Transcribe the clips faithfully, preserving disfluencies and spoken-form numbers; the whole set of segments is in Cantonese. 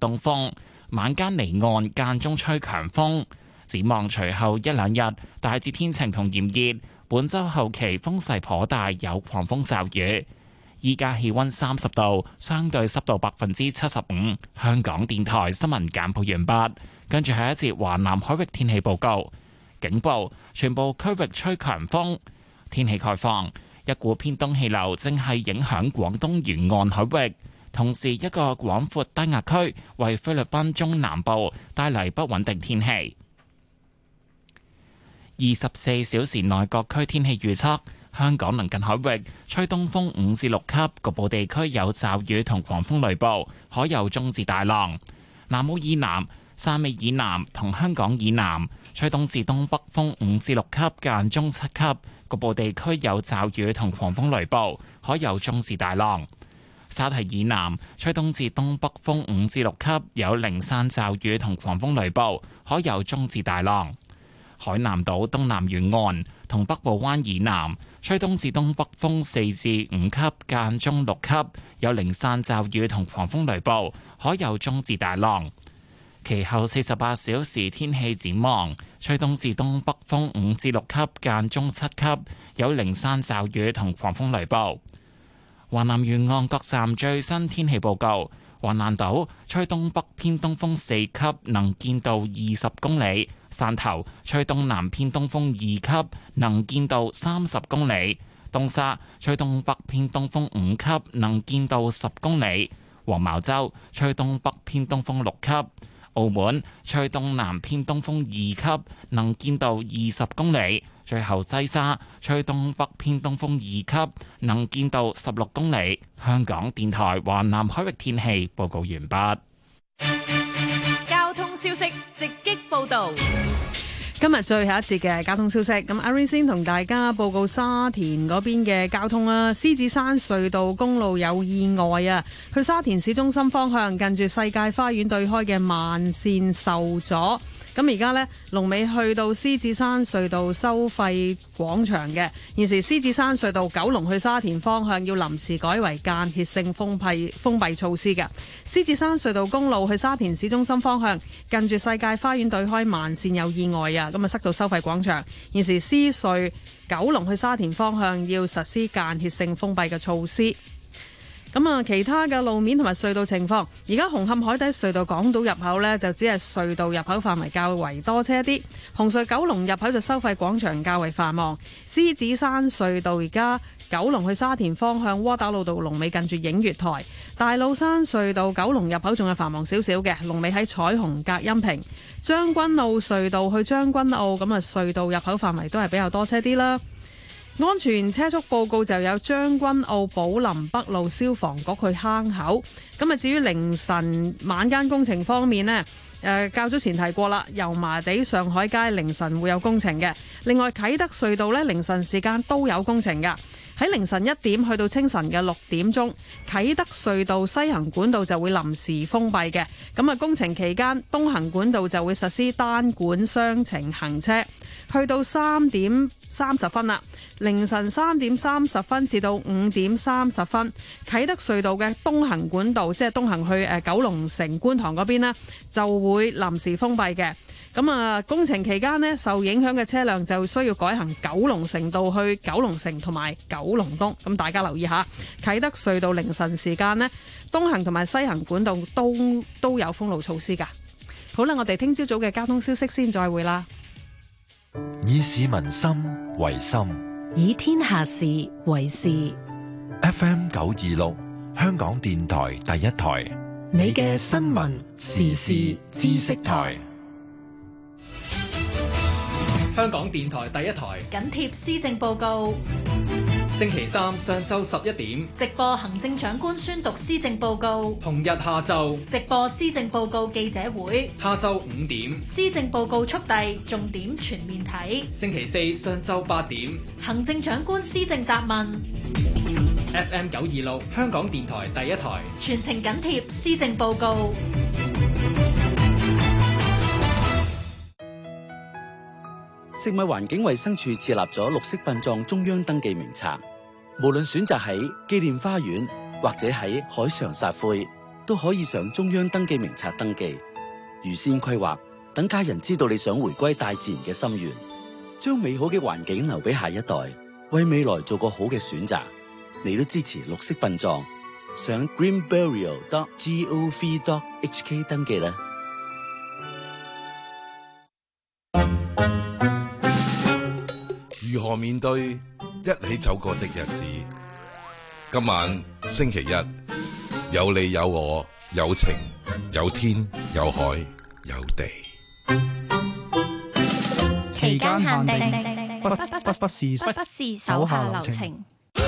東風，晚間離岸間中吹強風。展望隨後一兩日大致天晴同炎熱，本週後期風勢頗大，有狂風驟雨。依家氣溫三十度，相對濕度百分之七十五。香港電台新聞簡報完畢，跟住係一節華南海域天氣報告。警報：全部區域吹強風。天氣概況：一股偏東氣流正係影響廣東沿岸海域，同時一個廣闊低壓區為菲律賓中南部帶嚟不穩定天氣。二十四小時內各區天氣預測：香港鄰近海域吹東風五至六級，局部地區有驟雨同狂風雷暴，海有中至大浪。南澳以南、汕尾以南同香港以南吹東至東北風五至六級，間中七級，局部地區有驟雨同狂風雷暴，海有中至大浪。沙堤以南吹東至東北風五至六級，有零散驟雨同狂風雷暴，海有中至大浪。海南島東南沿岸同北部灣以南吹東至東北風四至五級，間中六級，有零散驟雨同狂風雷暴，海有中至大浪。其後四十八小時天氣展望：吹東至東北風五至六級，間中七級，有零散驟雨同狂風雷暴。華南沿岸各站最新天氣報告：華南島吹東北偏東風四級，能見度二十公里；汕頭吹東南偏東風二級，能見度三十公里；東沙吹東北偏東風五級，能見度十公里；黃茅洲吹東北偏東風六級；澳門吹東南偏東風二級，能見度二十公里；最後西沙吹東北偏東風二級，能見度十六公里。香港電台華南海域天氣報告完畢。 交通消息直擊報道。 今日最後一節嘅交通消息，咁阿 Ray 先同大家報告沙田嗰邊嘅交通啦。獅子山隧道公路有意外啊，去沙田市中心方向近住世界花園對開嘅慢線受阻。咁而家呢，龍尾去到獅子山隧道收費廣場嘅，現時獅子山隧道九龍去沙田方向要臨時改為間歇性封閉封閉措施嘅。獅子山隧道公路去沙田市中心方向近住世界花園對開慢線有意外啊，咁啊塞到收費廣場。現時獅隧九龍去沙田方向要實施間歇性封閉嘅措施。咁啊，其他嘅路面同埋隧道情況，而家紅磡海底隧道港島入口呢，就只係隧道入口範圍較為多車啲。紅隧九龍入口就收費廣場較為繁忙。獅子山隧道而家九龍去沙田方向窩打老道龍尾近住映月台。大老山隧道九龍入口仲係繁忙少少嘅，龍尾喺彩虹隔音屏。將軍澳隧道去將軍澳，咁啊隧道入口範圍都係比較多車啲啦。安全車速報告就有將軍澳寶林北路消防局去坑口。咁啊，至於凌晨晚間工程方面呢，誒較早前提過啦，油麻地上海街凌晨會有工程嘅。另外啟德隧道呢，凌晨時間都有工程噶。喺凌晨一點去到清晨嘅六點鐘，啟德隧道西行管道就會臨時封閉嘅。咁啊，工程期間東行管道就會實施單管雙程行車。去到三點三十分啦，凌晨三點三十分至到五點三十分，啟德隧道嘅東行管道，即係東行去誒九龍城觀塘嗰邊呢，就會臨時封閉嘅。咁啊，工程期間呢，受影響嘅車輛就需要改行九龍城道去九龍城同埋九龍東。咁大家留意下，啟德隧道凌晨時間呢，東行同埋西行管道都都有封路措施噶。好啦，我哋聽朝早嘅交通消息先再會啦。 以市民心為心， 以天下事為事。 F M 九二六，香港電台第一台， 你嘅新聞時事知識台。 香港電台第一台緊貼施政報告， 星期三上晝十一點直播行政長官宣讀施政報告， 同日下晝直播施政報告記者會， 下晝五點施政報告速遞重點全面睇， 星期四上晝八點行政長官施政答問。 F M 九二六香港電台第一台， 全程緊貼施政報告。 食物環境衛生署設立咗綠色殯葬中央登記名冊，無論選擇喺紀念花園或者喺海上撒灰， 都可以上中央登記名冊登記，預先規劃，等家人知道你想回歸大自然嘅心願，將美好嘅環境留俾下一代，為未來做個好嘅選擇。你都支持綠色殯葬，上 green burial dot gov dot h k 登記啦。 如何面對一起走過的日子？今晚星期一，有你有我，有情有天有海有地。 期間限定，不不不不不是不是手下留情。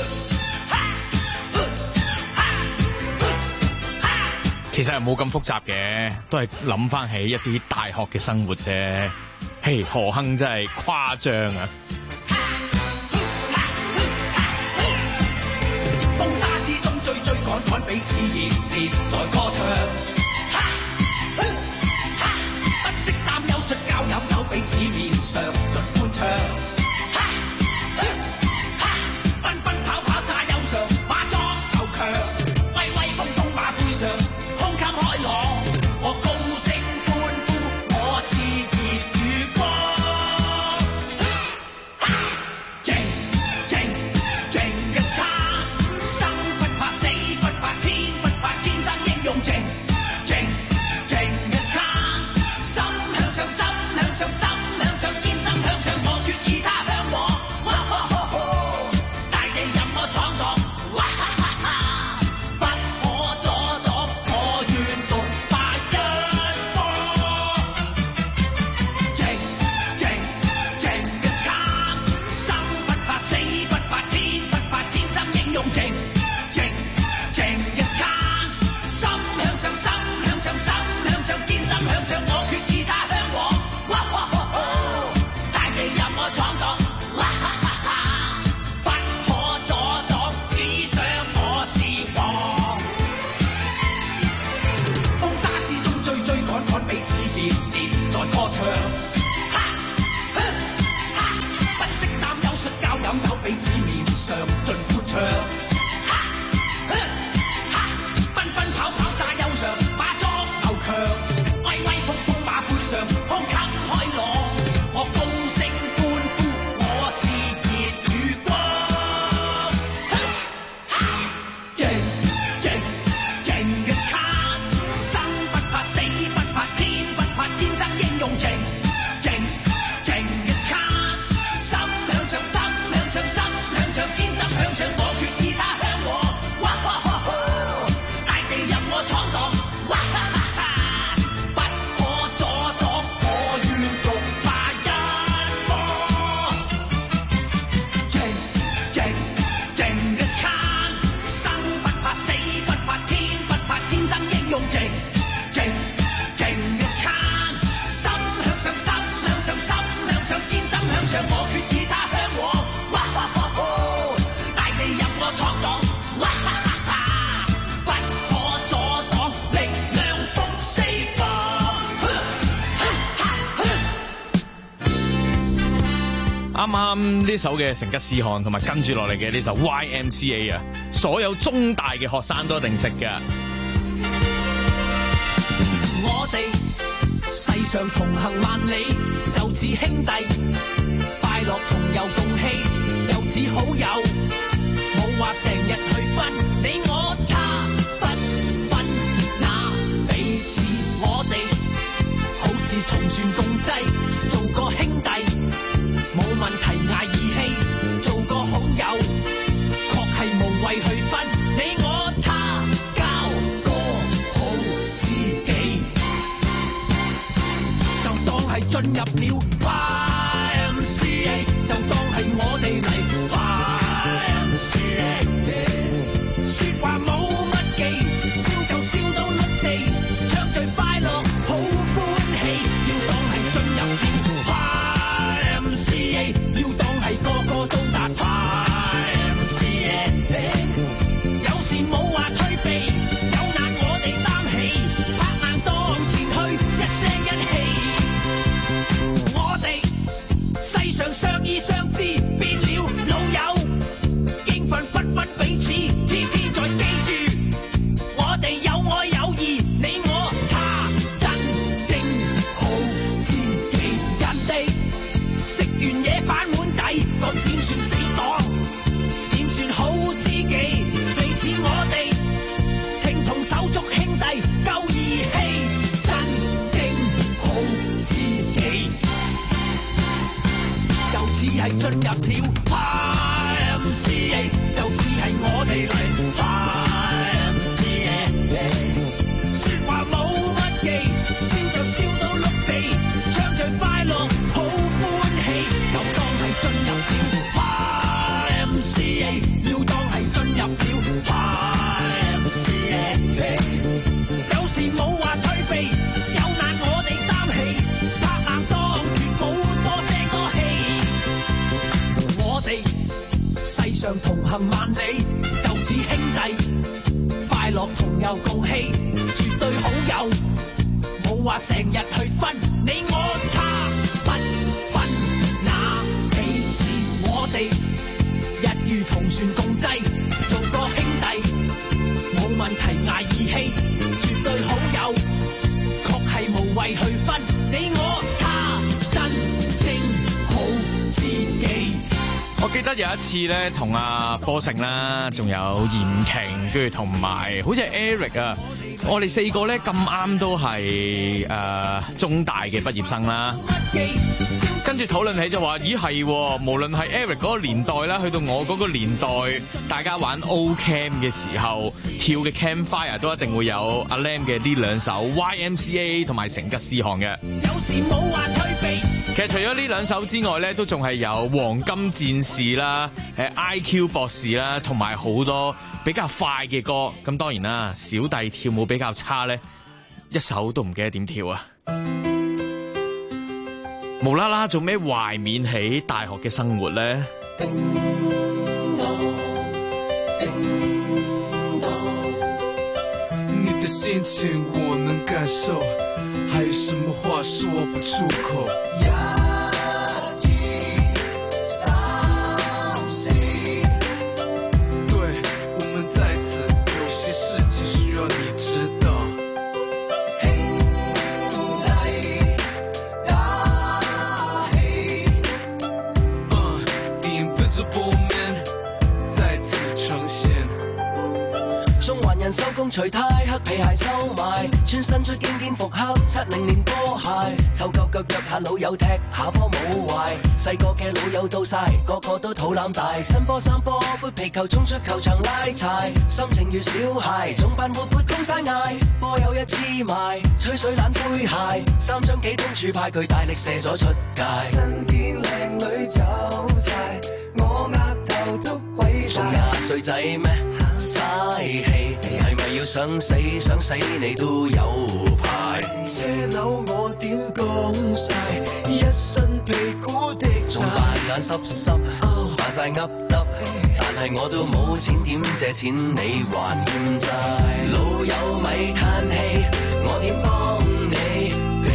其實係冇咁複雜嘅，都係諗翻起一啲大學嘅生活啫。嘿，何亨真係誇張啊！ 風沙之中追追趕趕，彼此熱烈在歌唱。不識擔憂，摔跤飲酒，彼此面上盡歡唱。奔奔跑跑沙丘上，馬壯夠強，威威風風馬背上，胸襟開朗。我高聲歡呼，我是熱與光。正正正嘅 star， 生不怕死不怕天不怕，天生英勇正正正嘅 star， 心向上心向上心向上，堅心向上，我決意他向我。哇哈哈哈，大地任我闖蕩，哇哈哈哈，不可阻擋，我願獨霸一方。正正正嘅 star， 生不怕死不怕天不怕，天生英勇正正正嘅 star， 心向上心向上心向上，堅心向上，我決意他向我。哇哈哈哈，大地任我闖蕩，哇哈哈哈，不可阻擋，只想我是王。風沙之中追追趕趕，彼此熱烈在歌唱。哈哈哈，不識擔憂，摔跤飲酒，彼此面上盡歡唱。哈哈哈，奔奔跑跑沙丘上，馬壯夠強，威威風風馬背上，胸襟開朗。我高聲歡呼，我是熱與光。正正正嘅 star， 生不怕死不怕天不怕，天生英勇正正正嘅 star， 心向上心向上心向上，堅心向上，我決意他向我。哇哈哈哈，大地任我闖蕩，哇哈哈哈，不可阻擋，我願獨霸一方。正正正嘅 star， 生不怕死不怕天不怕，天生英勇正正正嘅 star， 心向上心向上心向上，堅心向上，我決意他向我。哇哈哈哈，大地任我闖蕩，哇哈哈哈，不可阻擋，力量風四方。 啱啱呢首嘅成吉思汗，同埋跟住落嚟嘅呢首 Y M C A 啊，所有中大嘅學生都一定識㗎。 我哋世上同行萬里，就似兄弟，快樂同遊共喜，又似好友，冇話成日去分你我他，不分那彼此，我哋好似同船共濟，做個兄弟冇問題，捱義氣，做個好友，確係無謂去分你我他，交個好知己，就當係進入了 Y M C A， 就當係我哋嚟 Y M C A， 說話冇乜忌，笑就笑到甩地，唱最快樂好歡喜，要當係進入了 Y M C A， 要當係個個都達 Y M C A， 有時冇話退避，有難我哋擔起，拍硬當前去，一聲一氣，我哋行萬里，就似兄弟，快樂同遊共喜，絕對好友，冇話成日去分你我他，不分那彼此我哋，一如同船共濟，做個兄弟，冇問題捱義氣，絕對好友，確係無謂去分你我他，真正好知己。 我記得有一次咧，同阿波成啦，仲有嚴瓊，跟住同埋好似係 Eric 啊，我哋四個咧咁啱都係誒、呃、中大嘅畢業生啦。跟住討論起就話，咦係，無論係 Eric 嗰個年代啦，去到我嗰個年代，大家玩 O Camp 嘅時候跳嘅 Campfire 都一定會有阿 Lam 嘅呢兩首 Y M C A 同埋成吉思汗嘅。 有時冇話退避。 其實除咗呢兩首之外咧，都仲係有黃金戰士啦、誒 I Q 博士啦，同埋好多比較快嘅歌。咁當然啦，小弟跳舞比較差咧，一首都唔記得點跳啊！無啦啦做咩懷緬起大學嘅生活咧？ 叮當叮當， 你的心情我能感受，還有什麼話說不出口？ 一、二、三、四， 對，我們在此，有些事情需要你知道。 中環人收工除呔，黑皮鞋收埋，穿身出經典復刻七零年波鞋，湊夠腳約下老友踢下波冇壞，細個嘅老友到晒，個個都肚腩大，新波三波杯皮球衝出球場拉柴，心情如小孩，總扮活潑高晒嗌，波有一黐埋，吹水懶灰鞋，三張幾通柱派佢大力射咗出界，身邊靚女走晒，我額頭都鬼晒，仲廿歲仔咩？嘥氣，係咪要想死想死你都有排？車樓我點講晒，一身屁股的仲扮眼濕濕，扮晒噏耷，但係我都冇錢點借錢你還欠債？老友咪嘆氣，我點幫你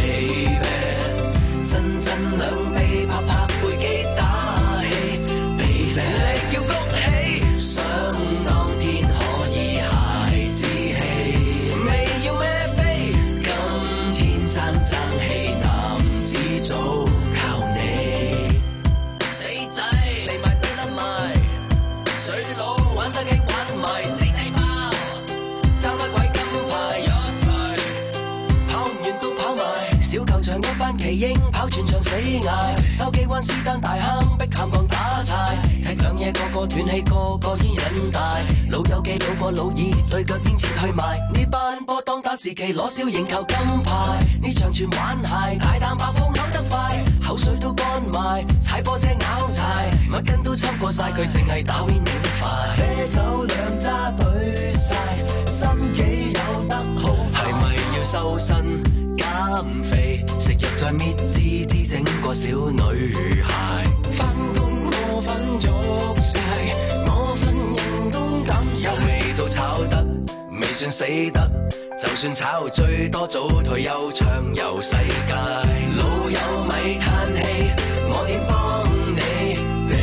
baby？ 真真兩臂拍拍背肌打氣 baby， 力要谷起想當天可以孩子氣，未要孭飛，今天爭爭氣男子組靠你，死仔嚟埋對得埋，水佬玩得起玩埋，死仔包爭乜鬼金牌一齊，跑唔完都跑埋，小球場一班奇英跑全場死捱，筲箕灣斯丹大坑碧咸港打柴，踢兩嘢個個斷氣，個個煙癮大，老友記老過老二對腳堅持去埋，呢班波當打時期攞小型球金牌，呢場全玩鞋大啖爆泡嘔得快，口水都乾埋，踩波車拗柴，乜根都抽過晒，佢淨係打 win 得快，啤酒兩揸對晒，心機有得好快，係咪要收身減肥，食藥再搣支支整個小女孩，返工我瞓足晒，我份人工減晒，有味道炒得未算死得，就算炒最多早退休暢遊世界，老友咪嘆氣，我點幫你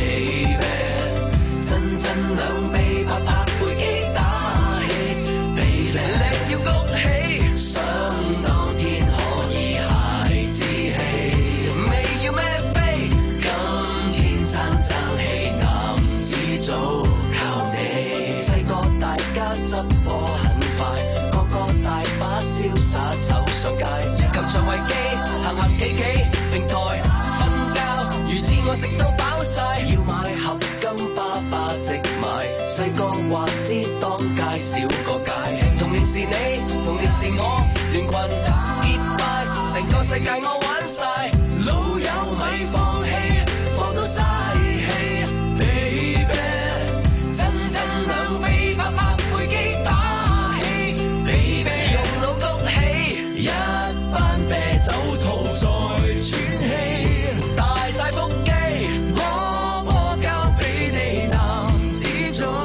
baby？ 真真兩臂拍拍背肌打氣 baby， 力要谷起想當天可以孩子氣，未要孭飛，今天爭爭氣男子組靠你，細個大家執波很快，個個大把瀟灑走上街，球場維基行行企企平台瞓覺，如自我食到飽晒，要買合金巴巴直買，細個話知當介紹個界，童年是你，童年是我，聯群結拜，成個世界我玩晒，老友咪放棄，放到嘥氣 baby， 真真兩臂拍拍背肌打氣 baby， 用腦谷起一班啤酒肚再喘氣，大晒腹肌，我波交俾你男子組。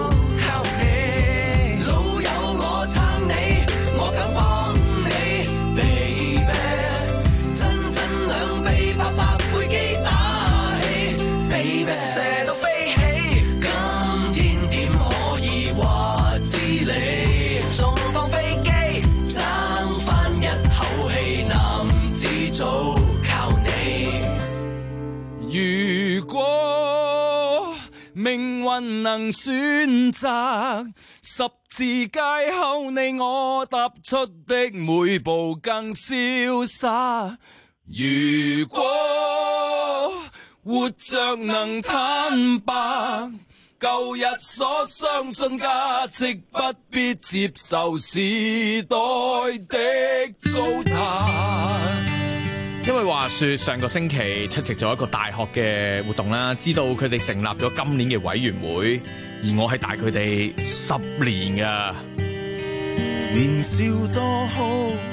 命運能選擇，十字街後你我踏出的每步更瀟灑。如果活着能坦白，舊日所相信價值不必接受時代的糟蹋。 因為話說上個星期出席咗一個大學嘅活動啦，知道佢哋成立咗今年嘅委員會，而我係大佢哋十年噶。 年少多好，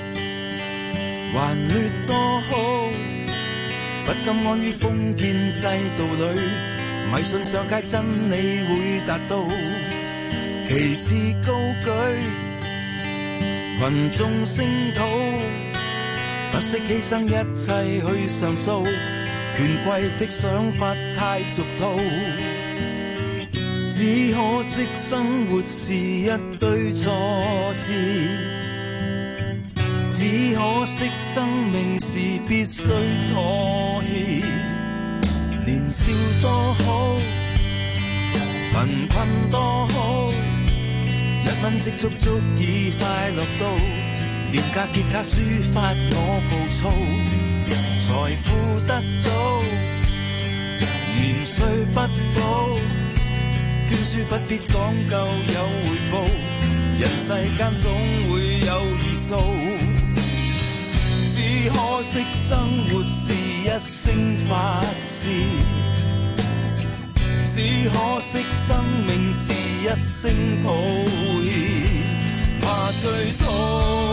還劣多好，不甘安於封建制度裏，迷信上屆真理會達到，旗幟高舉，群眾聲討。不惜犧牲一切去上訴，權貴的想法太俗套，只可惜生活是一堆挫折，只可惜生命是必須妥協。年少多好，貧困多好，一蚊積蓄足以快樂到，廉價吉他抒發我暴躁，財富得到，年歲不保，捐書不必講究有回報，人世間總會有異數，只可惜生活是一聲發洩，只可惜生命是一聲抱歉，怕最痛。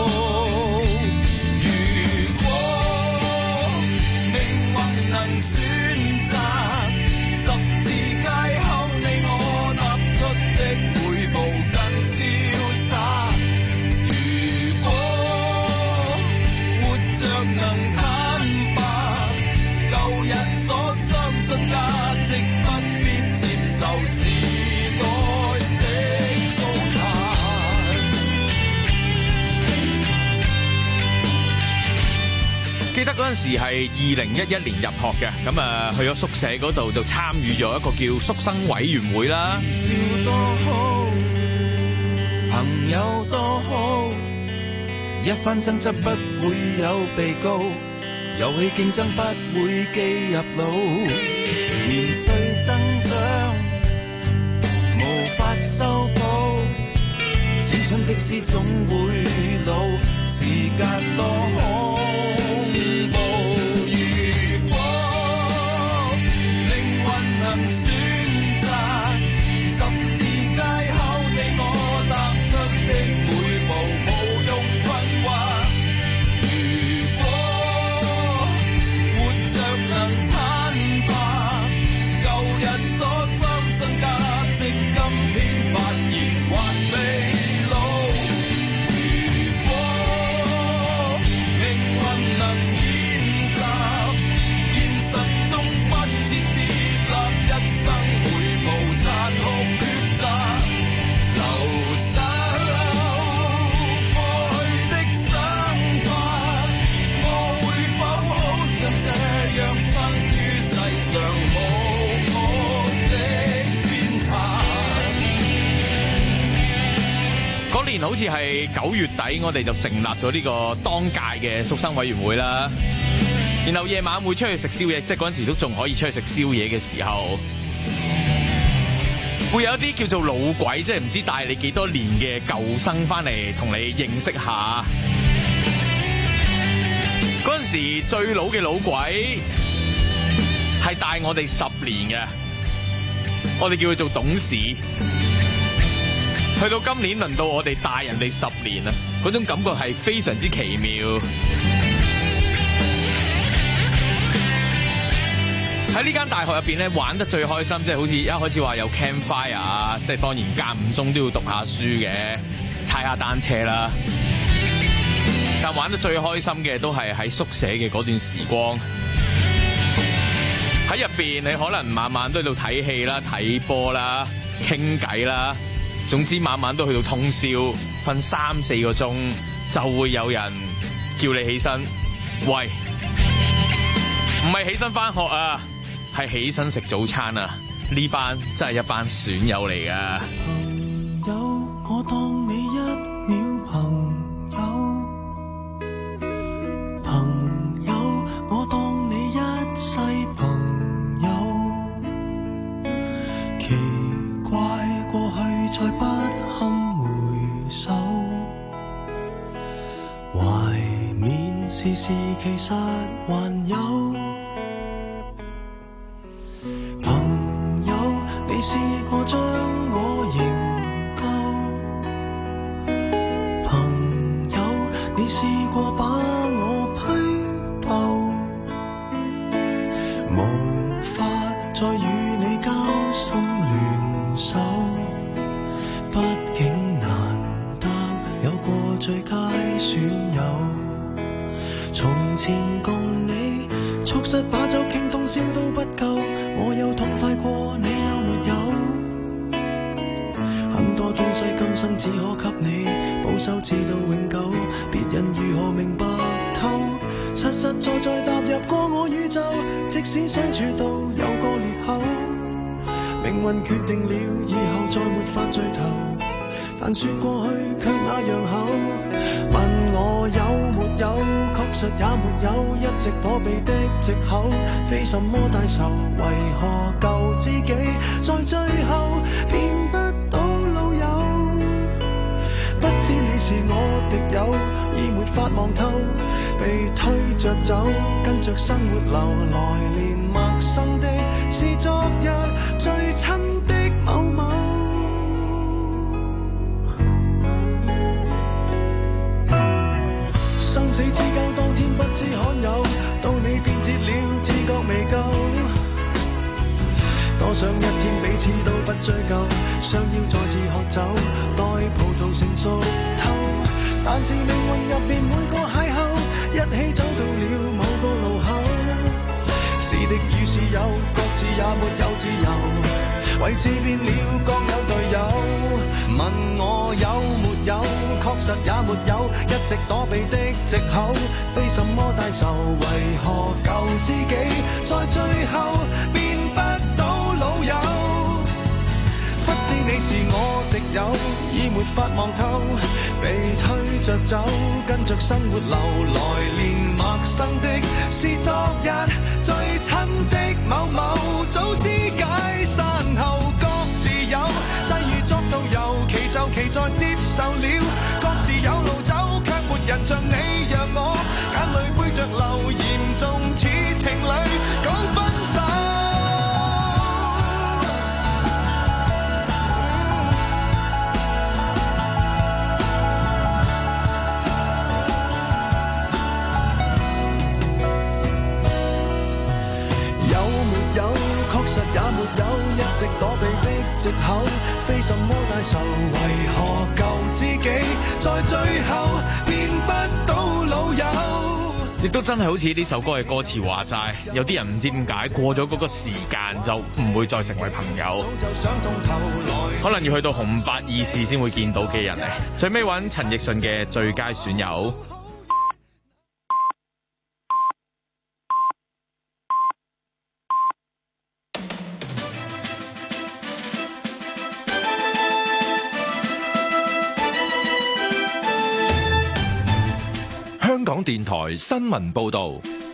選擇十字街後你我踏出的每步更瀟灑，如果活着能坦白，舊日所相信價值不必接受時代的糟蹋。 記得嗰陣時係二零一一年入學嘅，咁啊去咗宿舍嗰度就參與咗一個叫宿生委員會啦。 笑多好，朋友多好，一番爭執不會有被告，遊戲競爭不會記入腦，年歲增長無法修補，青春的詩總會老，時間多好。能選擇十字街後你我踏出的每步無用困惑，如果活着能坦白，舊日所相信價值今天發現還未老，如果命運能演習，現實中不自知一生每步殘酷抉擇，留守過去的想法，我會否好像這樣生於世上無我的鞭撻。 嗰年好似係九月底，我哋就成立咗呢個當屆嘅宿生委員會啦。然後夜晚會出去食宵夜，即係嗰陣時都仲可以出去食宵夜嘅時候，會有一啲叫做老鬼，即係唔知帶你幾多年嘅舊生翻嚟同你認識下。嗰陣時最老嘅老鬼係帶我哋十年嘅，我哋叫佢做董事。去到今年輪到我哋帶人哋十年啊，嗰種感覺係非常之奇妙。喺呢間大學入邊咧，玩得最開心，即係好似一開始話有 campfire 啊，即係當然間唔中都要讀下書嘅，踩下單車啦。但玩得最開心嘅都係喺宿舍嘅嗰段時光。喺入邊你可能晚晚都喺度睇戲啦、睇波啦、傾偈啦，總之晚晚都去到通宵，瞓三四個鐘就會有人叫你起身。喂，唔係起身返學啊，係起身食早餐啊！ 呢班真係一班損友嚟噶。 朋友，我當你一秒朋友，朋友，我當你一世朋友。奇怪，過去再不堪回首，懷緬時時其實還有。朋友，你試過將我營救，朋友，你試過把我批鬥，無法再與你交心聯手，畢竟難得有過最佳損友。從前共你促膝把酒傾通宵都不夠，我有痛快過你有沒有？很多東西今生只可給你保守至到永久，別人如何明白透？實實在在踏入過我宇宙，即使相處到有個裂口，命運決定了以後再沒法聚頭，但說過去卻那樣厚。問我有沒有，確實也沒有，一直躲避的藉口，非什麼大仇，為何舊知己在最後變不到老友？不知你是我敵友，已沒法望透，被推着走，跟着生活流，來年陌生的是昨日最親的某某。生死之交當天不知罕有，到你變節了，自覺未夠。多想一天彼此都不追究，相邀再次喝酒，待葡萄成熟透。但是命運入面每個邂逅，一起走到了某個路口。是敵與是友，各自也沒有自由，位置變了各有隊友。問我有沒有，確實也沒有，一直躲避的藉口，非什麼大仇，為何舊知己在最後變不到老友？不知你是我敵友，已沒法望透，被推着走，跟着生活流，來年陌生的是昨日最親的某某，早知解散後各自有，際遇作導遊，其就其在接受了，各自有路走，卻沒人像你讓我眼淚背着流，嚴重似情侶講分手。確實也沒有，一直躲避的藉口，非什麼大仇，為何舊知己在最後變不到老友？ 亦都真係好似呢首歌嘅歌詞話齋，有啲人唔知點解過咗嗰個時間就唔會再成為朋友，可能要去到紅白二事先會見到嘅人嚟。最尾揾陳奕迅嘅最佳損友。 香港電台新聞報道，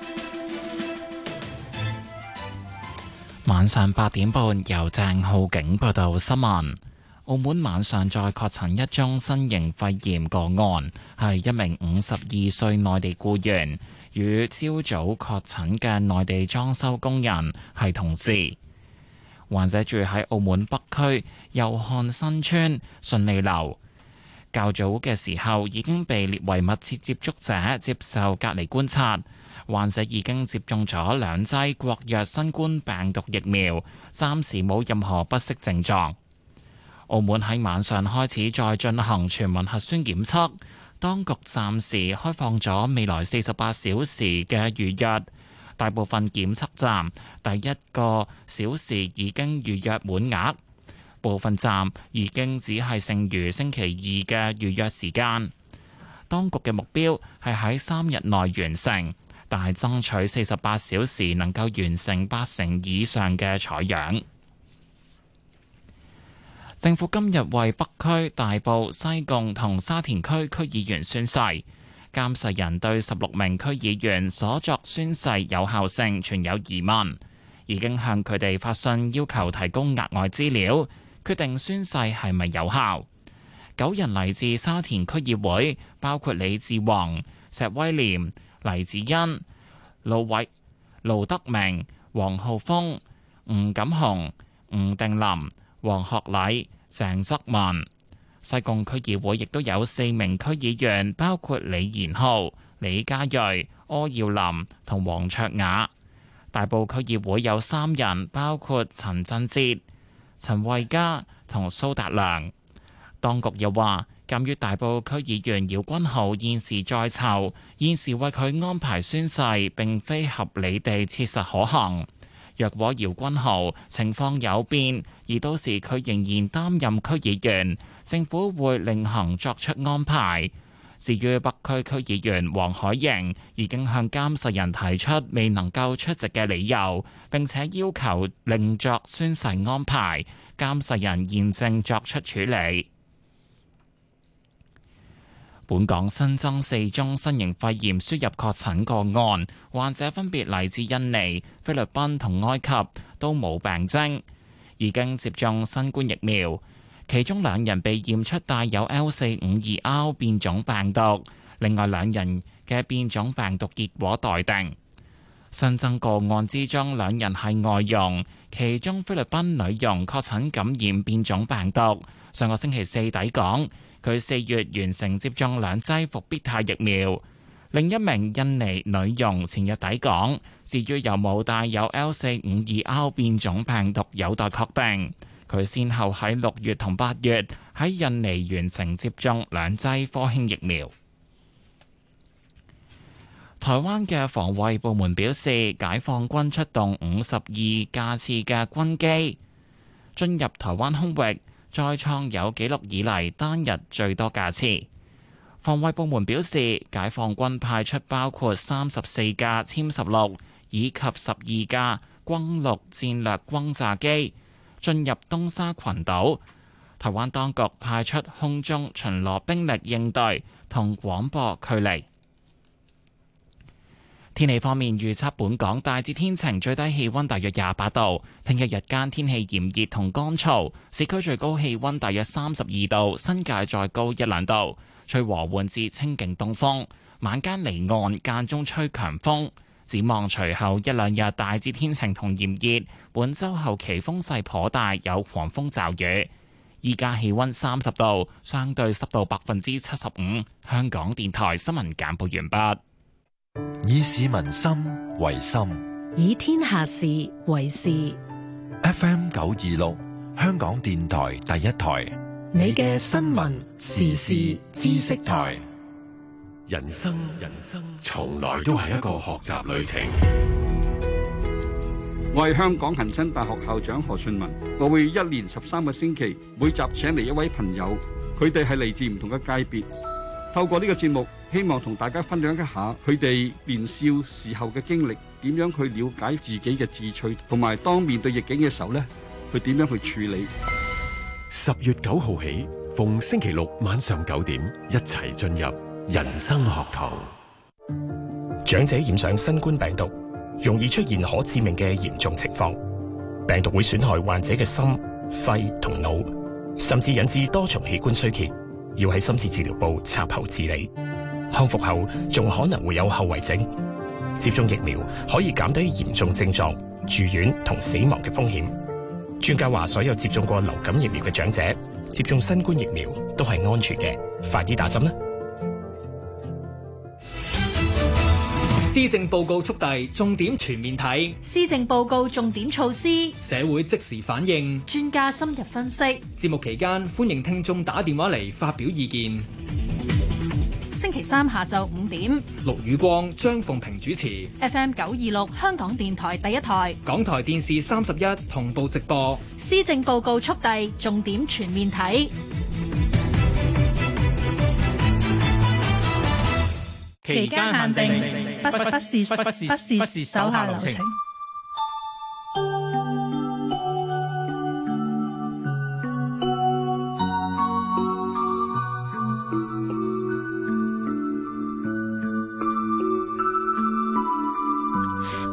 晚上八點半由鄭浩景報道新聞。澳門晚上再確診一宗新型肺炎個案，係一名五十二歲內地僱員，與朝早確診嘅內地裝修工人係同事。患者住喺澳門北區祐漢新村順利樓。較早嘅時候已經被列為密切接觸者，接受隔離觀察。患者已經接種咗兩劑國藥新冠病毒疫苗，暫時冇任何不適症狀。澳門喺晚上開始再進行全民核酸檢測，當局暫時開放咗未來四十八小時嘅預約，大部分檢測站第一個小時已經預約滿額。部分站已經只係剩餘星期二嘅預約時間，當局嘅目標係喺三日內完成，但係爭取四十八小時能夠完成八成以上嘅採樣。 政府今日為北區、大埔、西貢同沙田區區議員宣誓，監誓人對十六名區議員所作宣誓有效性存有疑問，已經向佢哋發信要求提供額外資料，決定宣誓係咪有效。九人嚟自沙田區議會，包括李志宏、石威廉、黎子欣、盧偉、盧德明、黃浩峰、吳錦雄、吳定林、黃學禮、鄭則文。西貢區議會亦都有四名區議員，包括李賢浩、李家瑞、柯耀林同黃卓雅。大埔區議會有三人，包括陳振哲、陳慧嘉同蘇達良。當局又話，鑑於大埔區議員姚君豪現時在囚，現時為佢安排宣誓並非合理地切實可行。若果姚君豪情況有變，而到時佢仍然擔任區議員，政府會另行作出安排。至於北區區議員黃海瑩，已經向監誓人提出未能夠出席嘅理由，並且要求另作宣誓安排。監誓人現正作出處理。本港新增四宗新型肺炎輸入確診個案，患者分別嚟自印尼、菲律賓同埃及，都冇病徵，已經接種新冠疫苗。其中兩人被驗出帶有 L 四五二 R 變種病毒，另外兩人嘅變種病毒結果待定。新增個案之中，兩人係外傭，其中菲律賓女傭確診感染變種病毒，上個星期四抵港。佢四月完成接種兩劑復必泰疫苗。另一名印尼女傭前日抵港，至於有冇帶有 L 四五二 R 變種病毒有待確定。佢先後喺六月同八月喺印尼完成接種兩劑科興疫苗。台灣嘅防衛部門表示，解放軍出動五十二架次嘅軍機進入台灣空域，再創有紀錄以嚟單日最多架次。防衛部門表示，解放軍派出包括三十四架殲十六以及十二架轟六戰略轟炸機進入東沙群島。台灣當局派出空中巡邏兵力應對同廣播驅離。天氣方面預測，本港大致天晴，最低氣溫大約廿八度。聽日日間天氣炎熱同乾燥，市區最高氣溫大約三十二度，新界再高一兩度。吹和緩至清勁東風，晚間離岸間中吹強風。展望隨後一兩日大致天晴同炎熱，本週後期風勢頗大，有狂風驟雨。依家氣溫三十度，相對濕度百分之七十五。香港電台新聞簡報完畢。 以市民心為心， 以天下事為事。 F M 九二六，香港電台第一台， 你嘅新聞時事知識台。 人生，人生從來都係一個學習旅程。 我係香港恒生大學校長何順文，我會一連十三個星期，每集請嚟一位朋友，佢哋係嚟自唔同嘅界別。透過呢個節目，希望同大家分享一下佢哋年少時候嘅經歷，點樣去了解自己嘅志趣，同埋當面對逆境嘅時候呢，佢點樣去處理。 十月九號起，逢星期六晚上九點，一齊進入人生學堂。 長者染上新冠病毒，容易出現可致命嘅嚴重情況，病毒會損害患者嘅心、肺同腦，甚至引致多重器官衰竭。要喺深切治療部插喉治理，康復後仲可能會有後遺症。接種疫苗可以減低嚴重症狀、住院同死亡嘅風險。專家話，所有接種過流感疫苗嘅長者接種新冠疫苗都係安全嘅，快啲打針啦！ 施政報告速遞，重點全面睇。 施政報告重點措施， 社會即時反應， 專家深入分析。 節目期間，歡迎聽眾打電話嚟發表意見。 星期三下晝五點， 陸宇光、張鳳平主持。 F M 九二六香港電台第一台， 港台電視三十一同步直播。 施政報告速遞，重點全面睇。 期間限定，不不不是不是不是不是手下留情。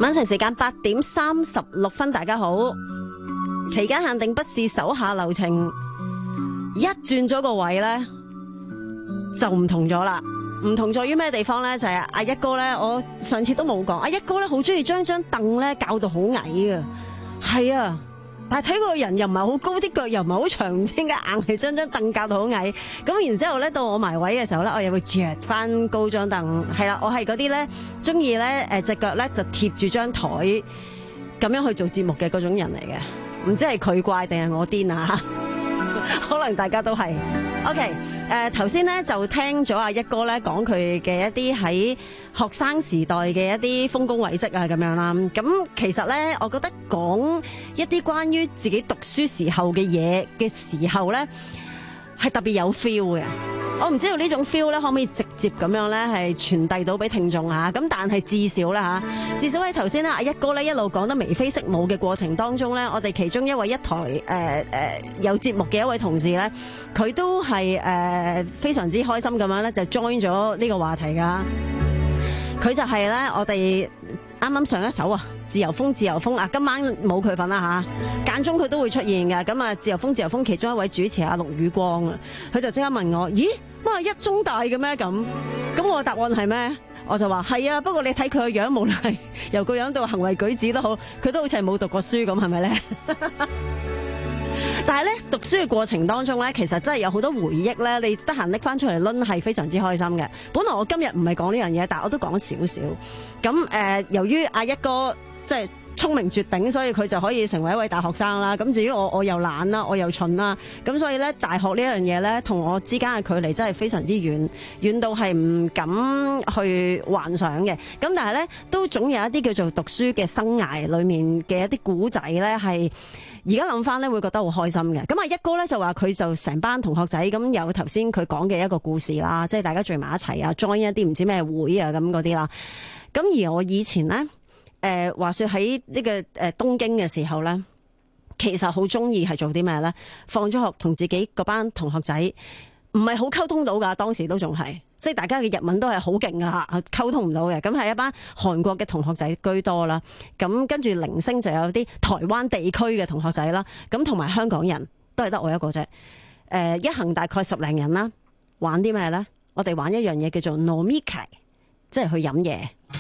晚上時間八點三十六分，大家好。期間限定不是手下留情，一轉咗個位咧就唔同咗啦。唔同在於咩地方咧？就係、是、阿一哥咧，我上次都冇講，阿一哥咧好中意將張凳咧校到好矮嘅，係啊。但係睇個人又唔係好高，啲腳又唔係好長，唔知點解硬係將張凳校到好矮。咁然之後咧，到我埋位嘅時候咧，我又會著翻高張凳。係啦，我係嗰啲咧中意咧誒隻腳咧就貼住張台咁樣去做節目嘅嗰種人嚟嘅。唔知係佢怪定係我癲啊？可能大家都係。OK，誒頭先咧就聽咗阿一哥咧講佢嘅一啲喺學生時代嘅一啲豐功偉績啊咁樣啦。咁其實咧，我覺得講一啲關於自己讀書時候嘅嘢嘅時候咧，係特別有 feel 嘅。我唔知道呢種 feel 咧可唔可以直接咁樣咧係傳遞到俾聽眾啊？咁但係至少啦嚇，至少喺頭先咧阿一哥咧一路講得眉飛色舞嘅過程當中咧，我哋其中一位一台誒誒、呃呃、有節目嘅一位同事咧，佢都係誒、呃、非常之開心咁樣咧就 join 咗呢個話題㗎。佢就係咧我哋啱啱上一首啊，自由風自由風啊，今晚冇佢份啦嚇，間中佢都會出現嘅。咁啊，自由風自由風其中一位主持阿陸宇光啊，佢就即刻問我：咦，乜係一中大嘅咩？咁咁我答案係咩？我就話係啊，不過你睇佢個樣，無論係由個樣到行為舉止都好，佢都好似係冇讀過書咁，係咪咧？但係咧，讀書嘅過程當中咧，其實真係有好多回憶咧。你得閒拎翻出嚟攆係非常之開心嘅。本來我今日唔係講呢樣嘢，但係我都講少少。咁誒、呃，由於阿一哥即係聰明絕頂，所以佢就可以成為一位大學生啦。咁至於我，我又懶啦，我又蠢啦。咁所以咧，大學呢一樣嘢咧，同我之間嘅距離真係非常之遠，遠到係唔敢去幻想嘅。咁但係咧，都總有一啲叫做讀書嘅生涯裏面嘅一啲古仔咧，係而家諗翻咧會覺得好開心嘅。咁啊，一哥咧就話佢就成班同學仔咁，有頭先佢講嘅一個故事啦，即係大家聚埋一齊啊 ，join 一啲唔知咩會啊咁嗰啲啦。咁而我以前咧，誒、呃、話說喺呢個誒東京嘅時候咧，其實好中意係做啲咩咧？放咗學同自己嗰班同學仔唔係好溝通到噶，當時都仲係，即係大家嘅日文都係好勁噶吓，溝通唔到嘅。咁係一班韓國嘅同學仔居多啦。咁跟住零星就有啲台灣地區嘅同學仔啦。咁同埋香港人都係得我一個啫。誒，一行大概十零人啦。玩啲咩咧？我哋玩一樣嘢叫做 nomikai， 即係去飲嘢。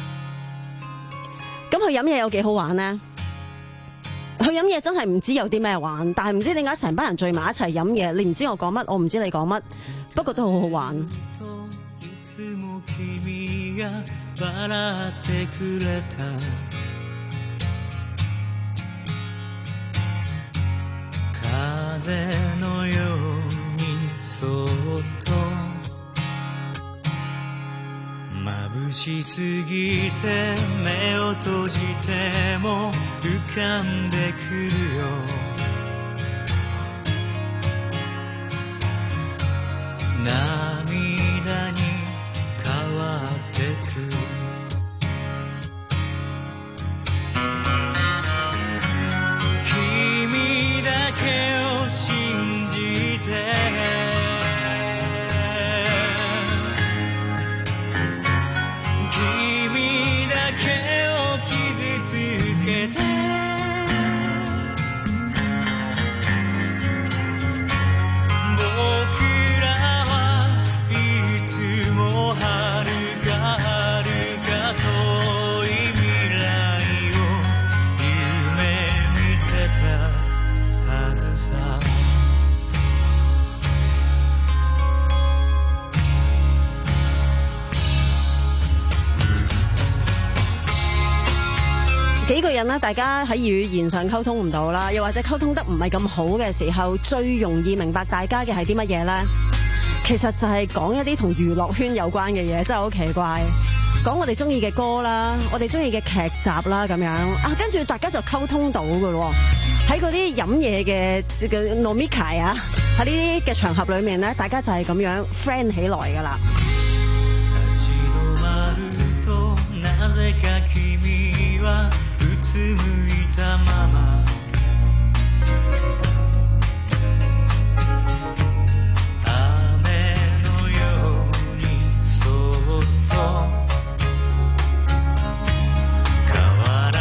咁去飲嘢有幾好玩呢？去飲嘢真係唔知有啲咩玩，但係唔知點解成班人聚埋一齊飲嘢，你唔知我講乜，我唔知你講乜，不過都好好玩。 眩しすぎて目を閉じても浮かんでくるよ涙に変わってく君だけを信じて幾個人咧，大家喺語言上溝通唔到啦，又或者溝通得唔係咁好嘅時候，最容易明白大家嘅係啲乜嘢咧？其實就係講一啲同娛樂圈有關嘅嘢，真係好奇怪。講我哋中意嘅歌啦，我哋中意嘅劇集啦，咁樣啊，跟住大家就溝通到噶咯。喺嗰啲飲嘢嘅嘅 nomikai 啊，喺呢啲嘅場合裏面咧，大家就係咁樣 friend 起來噶啦。うつむいたまま雨のようにそっと変わら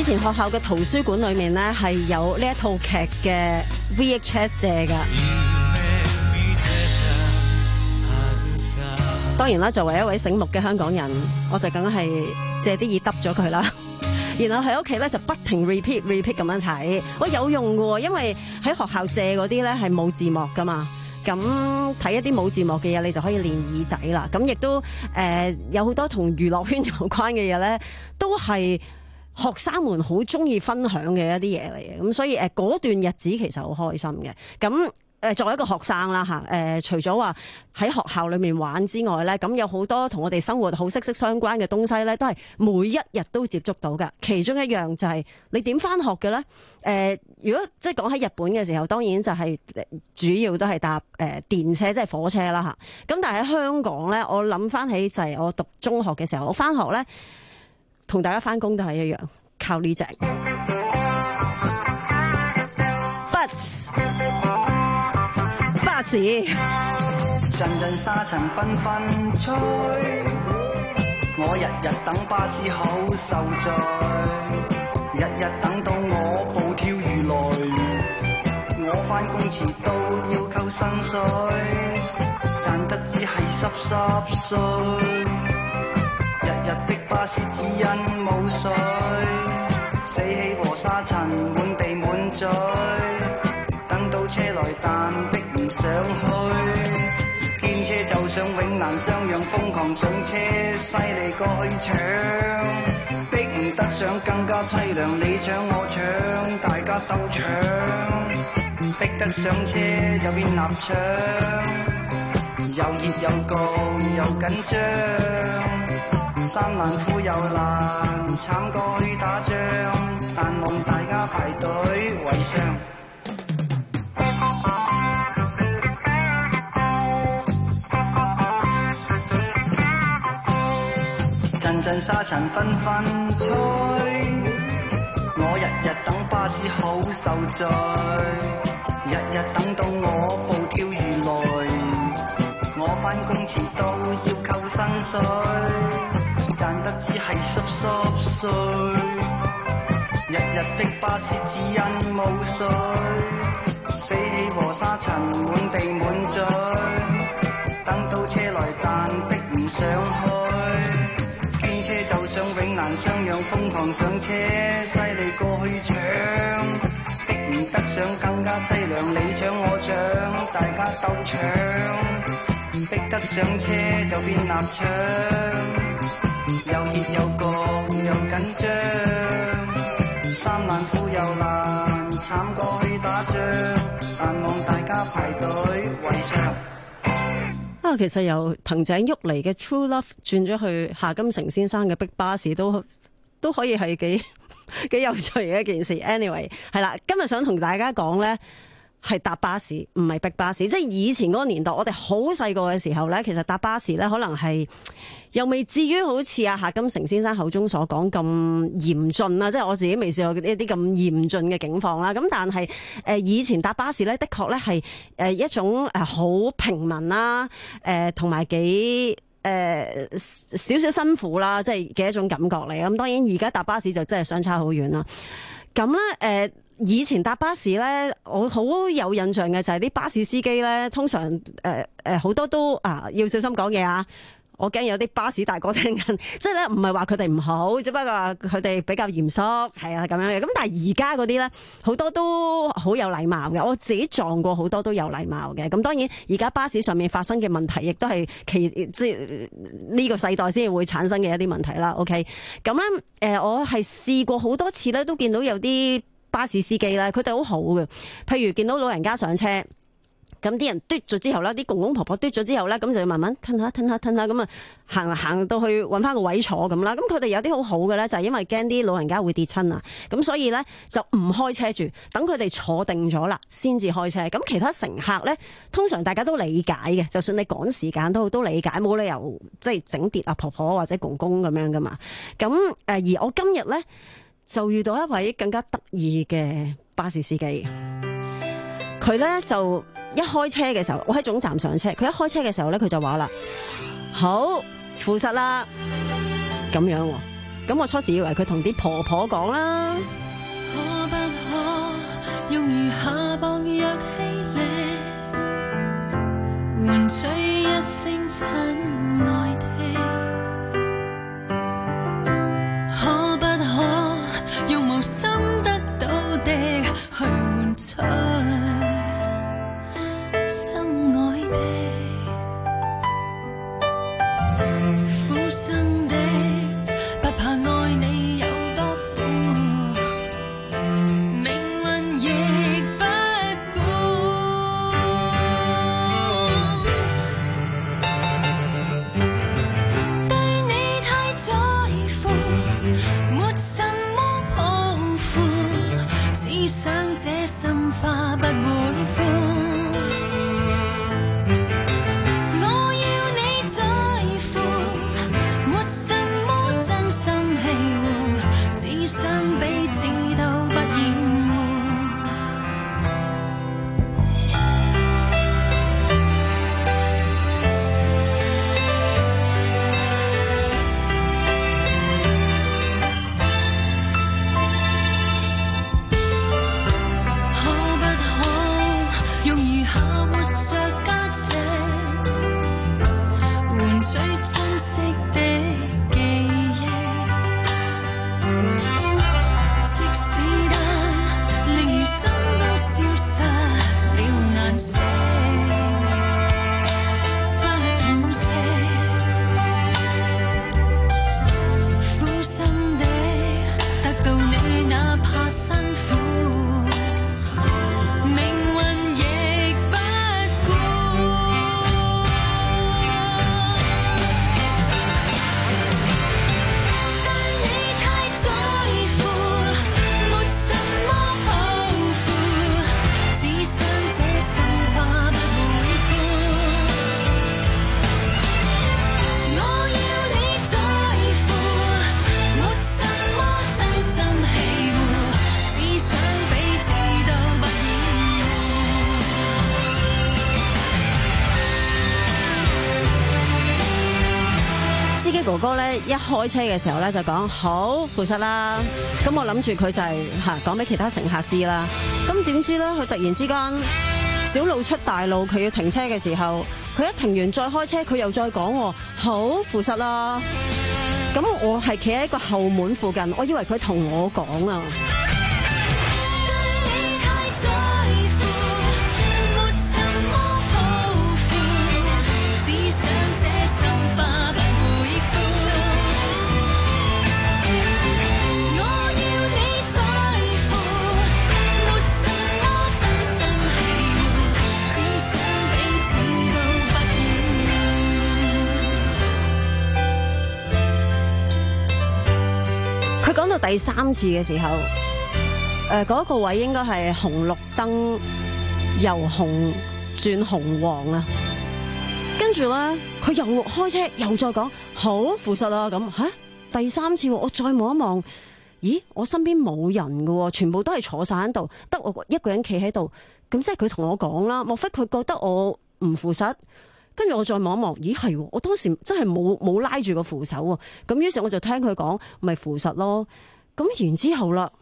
以前學校嘅圖書館裏面咧係有呢一套劇嘅 V H S 借噶。當然啦，作為一位醒目嘅香港人，我就梗係借啲耳揼咗佢啦。然後喺屋企咧就不停 repeat repeat 咁樣睇，我有用嘅，因為喺學校借嗰啲咧係冇字幕噶嘛。咁睇一啲冇字幕嘅嘢，你就可以練耳仔啦。咁亦都誒、呃、有好多同娛樂圈有關嘅嘢咧，都係學生們好中意分享嘅一啲嘢嚟嘅。咁所以誒嗰段日子其實好開心嘅。咁誒作為一個學生啦嚇，誒除咗話喺學校裏面玩之外咧，咁有好多同我哋生活好息息相關嘅東西咧，都係每一日都接觸到嘅。其中一樣就係你點返學嘅咧？誒、呃，如果即係講喺日本嘅時候，當然就係主要都係搭誒、呃、電車，即係火車啦嚇。咁但係喺香港咧，我諗返起就係我讀中學嘅時候，我返學咧同大家返工都係一樣，靠呢隻。巴士， 陣陣沙塵紛紛吹，我日日等巴士好受罪，日日等到我暴跳如雷，我返工遲到要扣薪水，賺得只係濕濕碎，日日的巴士只因冇水，死氣和沙塵滿地滿嘴，等到車來但逼唔上去，見車就想永難相讓，瘋狂上車，犀利過去搶，逼唔得上更加凄涼，你搶我搶，大家鬥搶，逼得上車就變臘腸，又熱又焗又緊張，衫爛褲又爛，慘過去打仗，但望大家排隊圍上。陣陣沙塵紛紛吹，我日日等巴士好受罪，日日等到我暴跳如雷，我返工遲到要扣薪水，賺得只係濕濕碎，日日的巴士只因冇水，死氣和沙塵滿地滿嘴，等到車來但逼唔上去，就想永難相讓，瘋狂上車，犀利過去搶，逼唔得上更加凄涼，你搶我搶，大家鬥搶，逼得上車就變臘腸，又熱又焗又緊張，衫爛褲又爛，慘過去打仗，但望大家排隊圍上。 啊，其實由藤井郁嚟嘅 True Love 轉咗去夏金城先生嘅逼巴士都都可以係幾幾有趣嘅一件事。Anyway， 係啦，今日想同大家講咧，係搭巴士唔係逼巴士。即係以前嗰個年代，我哋好細個嘅時候咧，其實搭巴士咧可能係又未至於好似阿夏金城先生口中所講咁嚴峻啦。即係我自己未試過一啲咁嚴峻嘅境況啦。咁但係誒以前搭巴士咧，的確咧係誒一種誒好平民啦，誒同埋幾誒少少辛苦啦，即係嘅一種感覺嚟。咁當然而家搭巴士就真係相差好遠啦。咁咧誒。以前搭巴士咧，我好有印象嘅就係啲巴士司機咧，通常誒誒好多都啊要小心講嘢啊！我驚有啲巴士大哥聽緊，即係咧唔係話佢哋唔好，只不過佢哋比較嚴肅，係啊咁樣嘅。咁但係而家嗰啲咧，好多都好有禮貌嘅。我自己撞過好多都有禮貌嘅。咁當然而家巴士上面發生嘅問題，亦都係其即係呢個世代先會產生嘅一啲問題啦。OK，咁咧誒，我係試過好多次咧，都見到有啲巴士司機咧，佢哋好好嘅。譬如見到老人家上車，咁啲人嘟咗之後咧，啲公公婆婆嘟咗之後咧，咁就要慢慢褪下褪下褪下咁啊，行行到去揾翻個位坐咁啦。咁佢哋有啲好好嘅咧，就係因為驚啲老人家會跌親啊，咁所以咧就唔開車住，等佢哋坐定咗啦，先至開車。咁其他乘客咧，通常大家都理解嘅，就算你趕時間都都理解，冇理由即係整跌阿婆婆或者公公咁樣噶嘛。咁誒，而我今日咧，就遇到一位更加得意嘅巴士司機，佢咧就一開車嘅時候，我喺總站上車，佢一開車嘅時候咧，佢就話啦：好，扶實啦，咁樣。 咁我初時以為佢同啲婆婆講啦。 可不可用餘下薄弱氣力，換取一聲親愛的？可不可用無心得到的去換取心愛的？苦心的不怕愛你有多苦，命運亦不顧。對你太在乎，沒什麼抱負，只想這心花不會枯。 哥哥咧一開車嘅時候咧就講好扶實啦，咁我諗住佢就係吓講俾其他乘客知啦。咁點知咧佢突然之間小路出大路，佢要停車嘅時候，佢一停完再開車，佢又再講好扶實啦。咁我係企喺個後門附近，我以為佢同我講啊。佢講到第三次嘅時候，誒、呃、嗰、那個位應該係紅綠燈由紅轉紅黃啊，跟住咧佢又開車又再講好扶實啊咁吓，第三次我再望一望，咦我身邊冇人㗎，全部都係坐晒喺度，得我一個人企喺度，咁即係佢同我講啦，莫非佢覺得我唔扶實？跟住我再望一望，咦係，我當時真係冇冇拉住個扶手喎。咁於是我就聽佢講，咪扶實咯。咁然之後啦，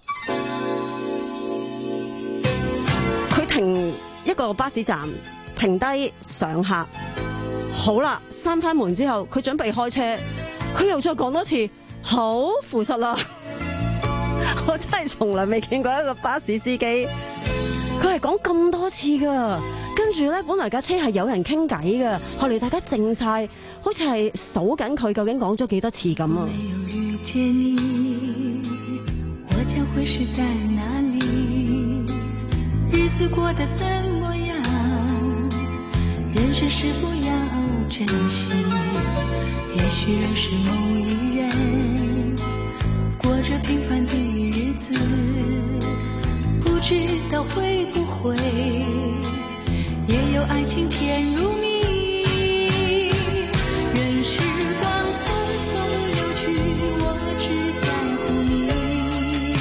佢停一個巴士站，停低上客。好啦，閂翻門之後，佢準備開車，佢又再講多次，好扶實啦。我真係從來未見過一個巴士司機，佢係講咁多次噶。跟住咧，本來架車係有人傾偈嘅，後嚟大家靜晒，好似係數緊佢究竟講咗幾多次咁啊！ 沒有遇見你，我將會是在哪裡？日子過得怎麼樣？人生是否要珍惜？也許認識某一人，過着平凡的日子，不知道會不會也有愛情甜如蜜，任時光匆匆流去，我只在乎你，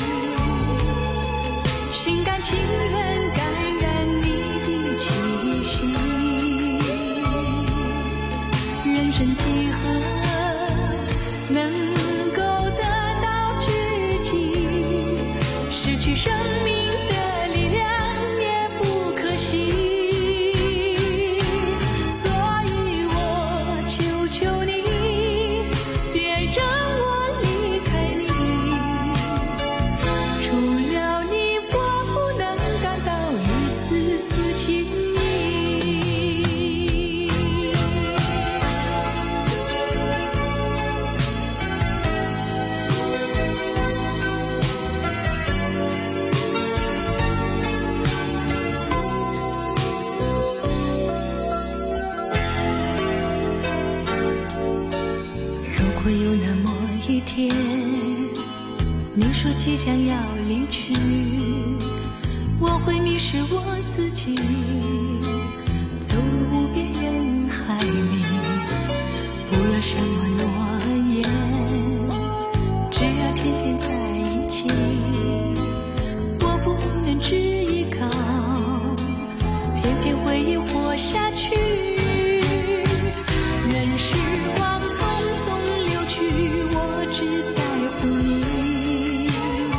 心甘情願感染你的氣息，人生幾何能夠得天，你說即將要離去，我會迷失我自己，走入無邊人海裡，不要什麼諾言，只要天天在一起，我不能只依靠，偏偏回憶活下去。任時光匆匆流去，我只在乎你，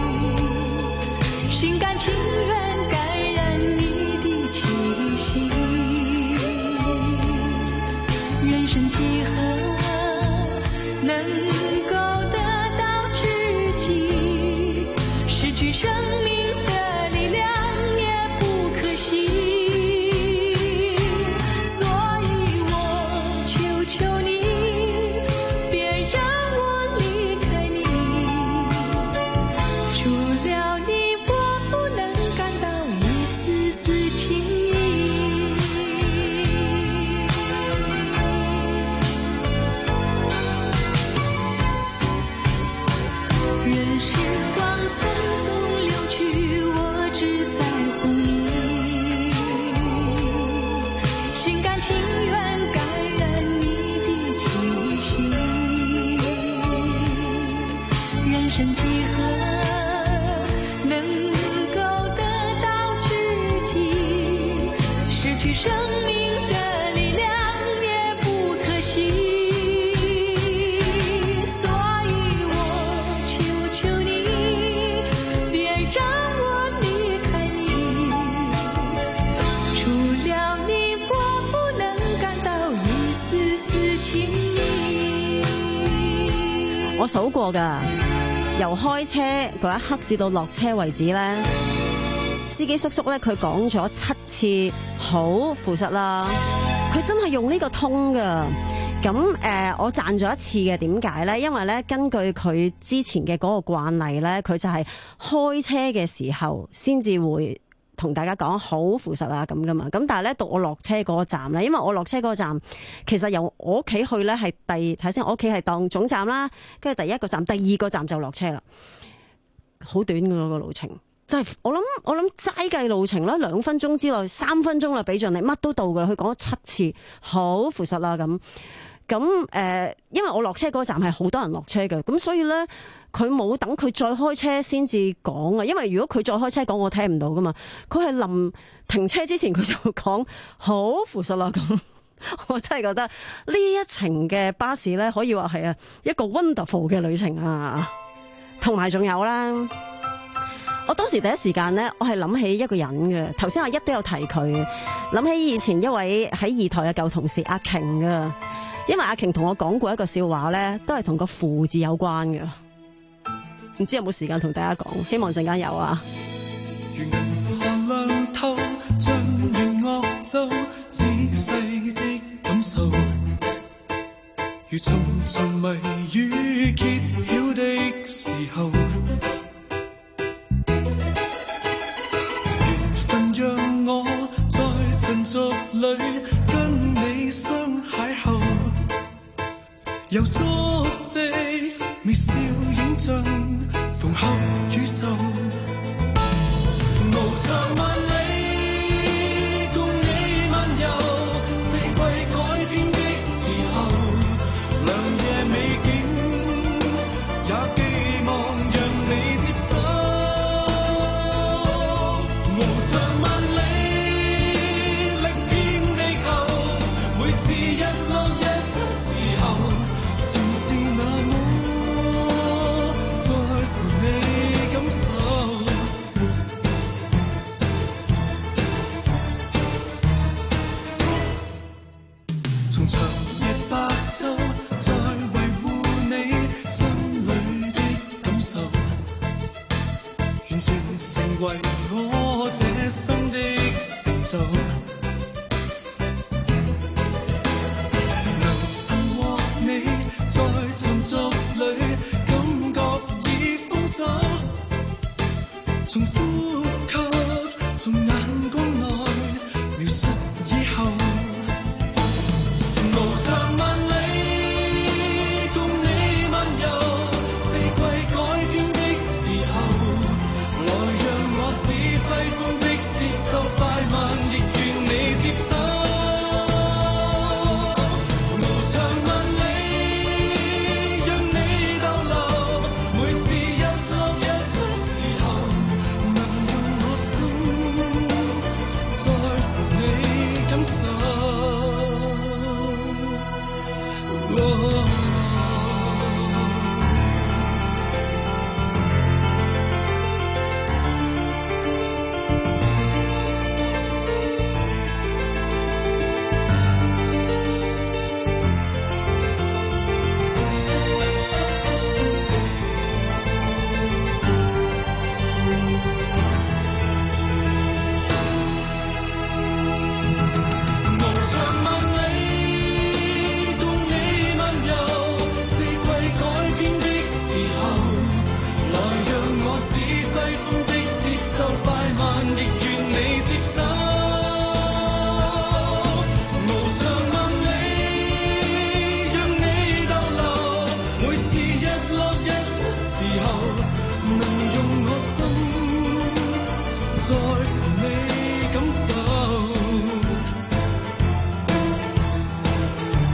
心甘情願感染你的氣息，人生幾何能夠得到知己，失去生命的力量也不可惜，所以我求求你，別讓我離開你，除了你我不能感到一絲絲情意。任時光匆匆流去，我只在乎你，心甘情願感染你的氣息，人生幾何能夠得到知己，失去生命的力量也不可惜，所以我求求你，別讓我離開你，除了你我不能感到一絲絲情意。 我數過㗎，由開車嗰一刻至到落車為止咧，司機叔叔咧佢講咗七次好扶實啦，佢真係用呢個通㗎。咁誒、呃，我賺咗一次嘅，點解咧？因為咧，根據佢之前嘅嗰個慣例咧，佢就係開車嘅時候先至會同大家講好扶實啊咁噶嘛。咁但係咧，到我落車嗰個站咧，因為我落車嗰個站其實由我屋企去咧係第睇先，我屋企係當總站啦，跟住第一個站、第二個站就落車啦，好短㗎嗰個路程。就係、是、我諗，我諗齋計路程啦，兩分鐘之內，三分鐘啦，俾盡你，乜都到噶啦。佢講咗七次，好扶實啦咁。咁誒、呃，因為我落車嗰個站係好多人落車嘅，咁所以咧，佢冇等佢再開車先至講啊。因為如果佢再開車講，我聽唔到噶嘛。佢係臨停車之前，佢就講好扶實啦咁。我真係覺得呢一程嘅巴士咧，可以話係啊一個 wonderful 嘅旅程啊。同埋仲有啦。我當時第一時間咧，我係諗起一個人嘅。頭先阿一都有提佢，諗起以前一位喺二台嘅舊同事阿瓊㗎。因為阿瓊同我講過一個笑話咧，都係同個扶字有關嘅。唔知有冇時間同大家講？希望陣間有啊。 如銀河亮透，像弦樂奏，仔細的感受，如重重謎語揭曉的時候。讓我在塵俗裏跟你相邂逅，由足跡微笑影像縫合宇宙，無常萬里共你漫遊，四季改變的時候，良夜美景也寄望讓你接受。再維護你心裏的感受，完全成為我這生的成就。能幸獲你在塵俗裏感覺已豐收，從呼吸，從眼光內描述以後。無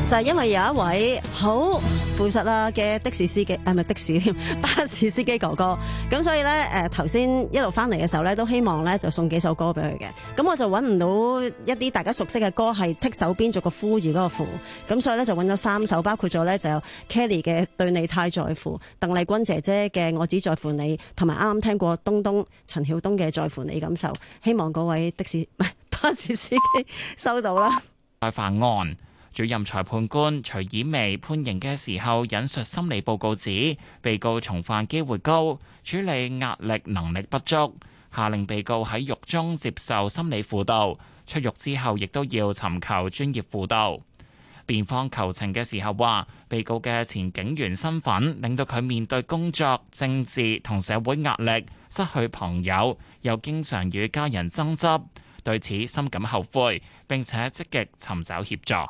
就係因為有一位好負責啦嘅的士司機，誒唔係的士添，巴士司機哥哥，咁所以咧誒頭先一路翻嚟嘅時候咧，都希望咧就送幾首歌俾佢嘅，咁我就揾唔到一啲大家熟悉嘅歌係剔手邊做個呼字嗰個符，咁所以咧就揾咗三首，包括咗咧就有 Kelly 嘅對你太在乎，鄧麗君姐姐嘅我只在乎你，同埋啱啱聽過東東陳曉東嘅在乎你感受，希望嗰位的士唔係巴士司機收到啦。 在犯案。主任裁判官徐綺薇判刑嘅時候引述心理報告指，被告重犯機會高，處理壓力能力不足，下令被告喺獄中接受心理輔導，出獄之後亦都要尋求專業輔導。辯方求情嘅時候話，被告嘅前警員身份令到佢面對工作、政治同社會壓力，失去朋友，又經常與家人爭執，對此深感後悔，並且積極尋找協助。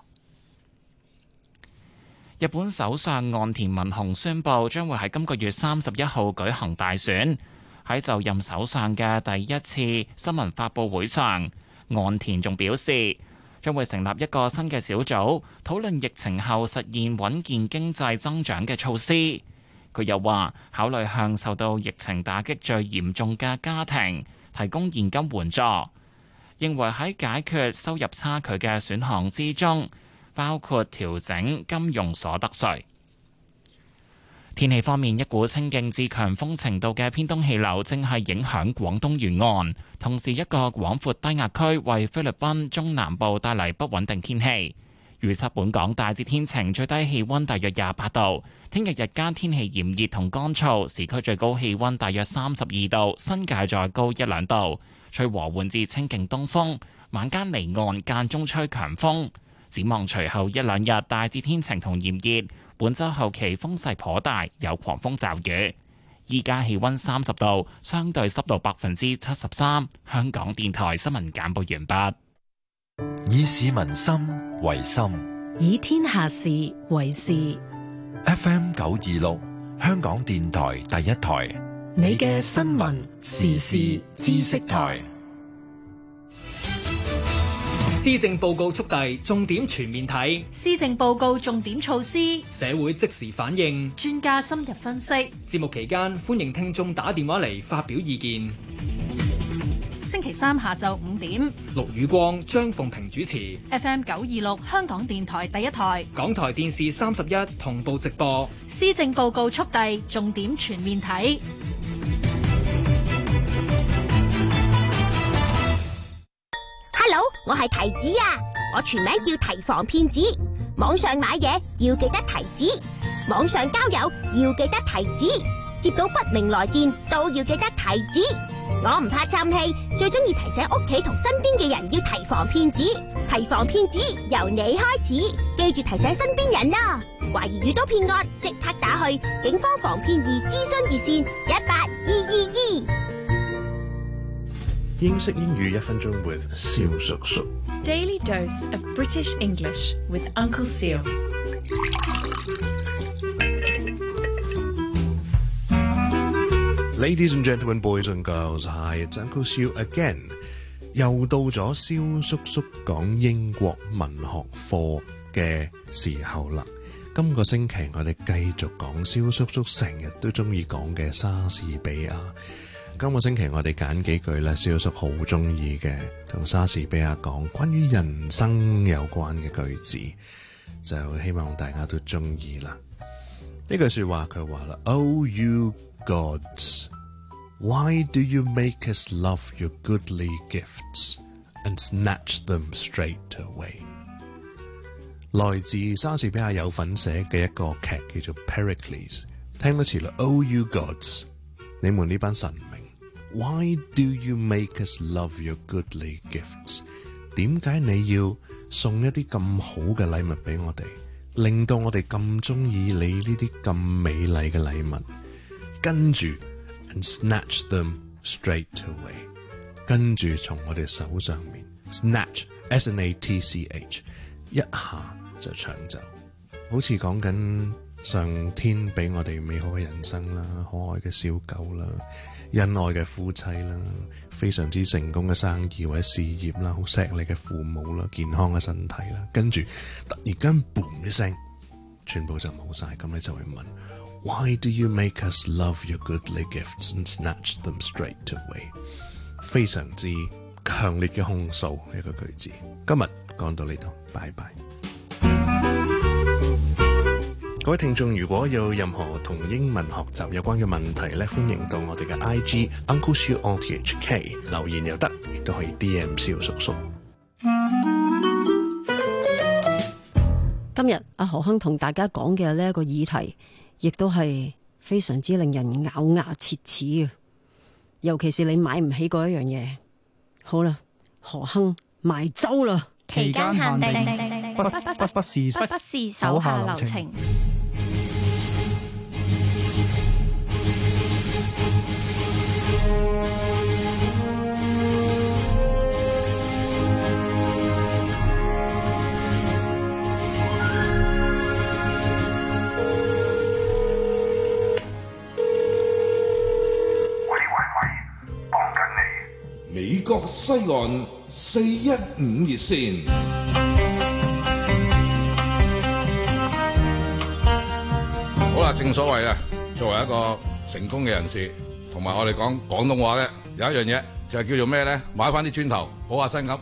日本首相岸田文雄宣布將會喺今個月三十一號舉行大選。喺就任首相嘅第一次新聞發佈會上，岸田仲表示將會成立一個新嘅小組，討論疫情後實現穩健經濟增長嘅措施。佢又話考慮向受到疫情打擊最嚴重嘅家庭提供現金援助，認為喺解決收入差距嘅選項之中，包括調整金融所得稅。天氣方面，一股清勁至強風程度嘅偏東氣流正係影響廣東沿岸，同時一個廣闊低壓區為菲律賓中南部帶嚟不穩定天氣。預測本港大致天晴，最低氣溫大約廿八度。聽日日間天氣炎熱同乾燥，市區最高氣溫大約三十二度，新界再高一兩度。吹和緩至清勁東風，晚間離岸間中吹強風。展望隨後一兩日大致天晴同炎熱，本周後期風勢頗大，有狂風驟雨。依家氣溫三十度，相對濕度百分之七十三。香港電台新聞簡報完畢。 以市民心為心， 以天下事為事。 F M 九二六，香港電台第一台， 你嘅新聞時事知識台。 施政報告速遞，重點全面睇。 施政報告重點措施， 社會即時反應， 專家深入分析。 節目期間，歡迎聽眾打電話嚟發表意見。 星期三下晝五點， 陸宇光、張鳳平主持。 F M 九二六香港電台第一台， 港台電視三十一同步直播。 施政報告速遞，重點全面睇。 Hello， 我係提子啊！我全名叫提防騙子。網上買嘢要記得提子，網上交友要記得提子，接到不明來電都要記得提子。我唔怕嘥氣，最中意提醒屋企同身邊嘅人要提防騙子。提防騙子由你開始，記住提醒身邊人啦。懷疑遇到騙案，即刻打去警方防騙易諮詢熱線一八二二二。 英式英語一分鐘 with 蕭叔叔。 Daily dose of British English with Uncle Seal. Ladies and gentlemen, boys and girls, hi, it's Uncle Seal again. 又到咗蕭叔叔講英國文學課嘅時候啦。今個星期我哋繼續講蕭叔叔成日都中意講嘅莎士比亞。今個星期我哋揀幾句咧，蕭叔好中意嘅同莎士比亞講關於人生有關嘅句子，就希望大家都中意啦。呢句說話佢話啦 ，Oh you gods, why do you make us love your goodly gifts and snatch them straight away？ 來自莎士比亞有份寫嘅一個劇叫做 Pericles， 聽多次啦 ，Oh you gods， 你們呢班神明。Why do you make us love your goodly gifts？ 點解你要送一啲咁好嘅禮物俾我哋，令到我哋咁中意你呢啲咁美麗嘅禮物？跟住 and snatch them straight away， 跟住從我哋手上面 snatch S N A T C H 一下就搶走，好似講緊上天俾我哋美好嘅人生啦，可愛嘅小狗啦，恩愛嘅夫妻啦，非常之成功嘅生意或者事業啦，好錫你嘅父母啦，健康嘅身體啦，跟住突然間 boom 一聲，全部就冇晒，咁你就會問 Why do you make us love your goodly gifts and snatch them straight away？ 非常之強烈嘅控訴一個句子。今日講到呢度，拜拜。各位聽眾，如果有任何同英文學習有關嘅問題咧，歡迎到我哋嘅 I G Uncle Siu O T H K 留言又得，亦都可以 D M 蕭叔叔。 今日阿何亨同大家講嘅呢一個議題，亦都係非常之令人咬牙切齒嘅，尤其是你買唔起嗰一樣嘢。好啦，何亨賣粥啦， 期間限定，不不不不不是不不是手下留情。 美國西岸四一五熱線，好啦，正所謂啊，作為一個成功嘅人士，同埋我哋講廣東話嘅，有一樣嘢就係叫做咩咧？買翻啲磚頭補下身咁。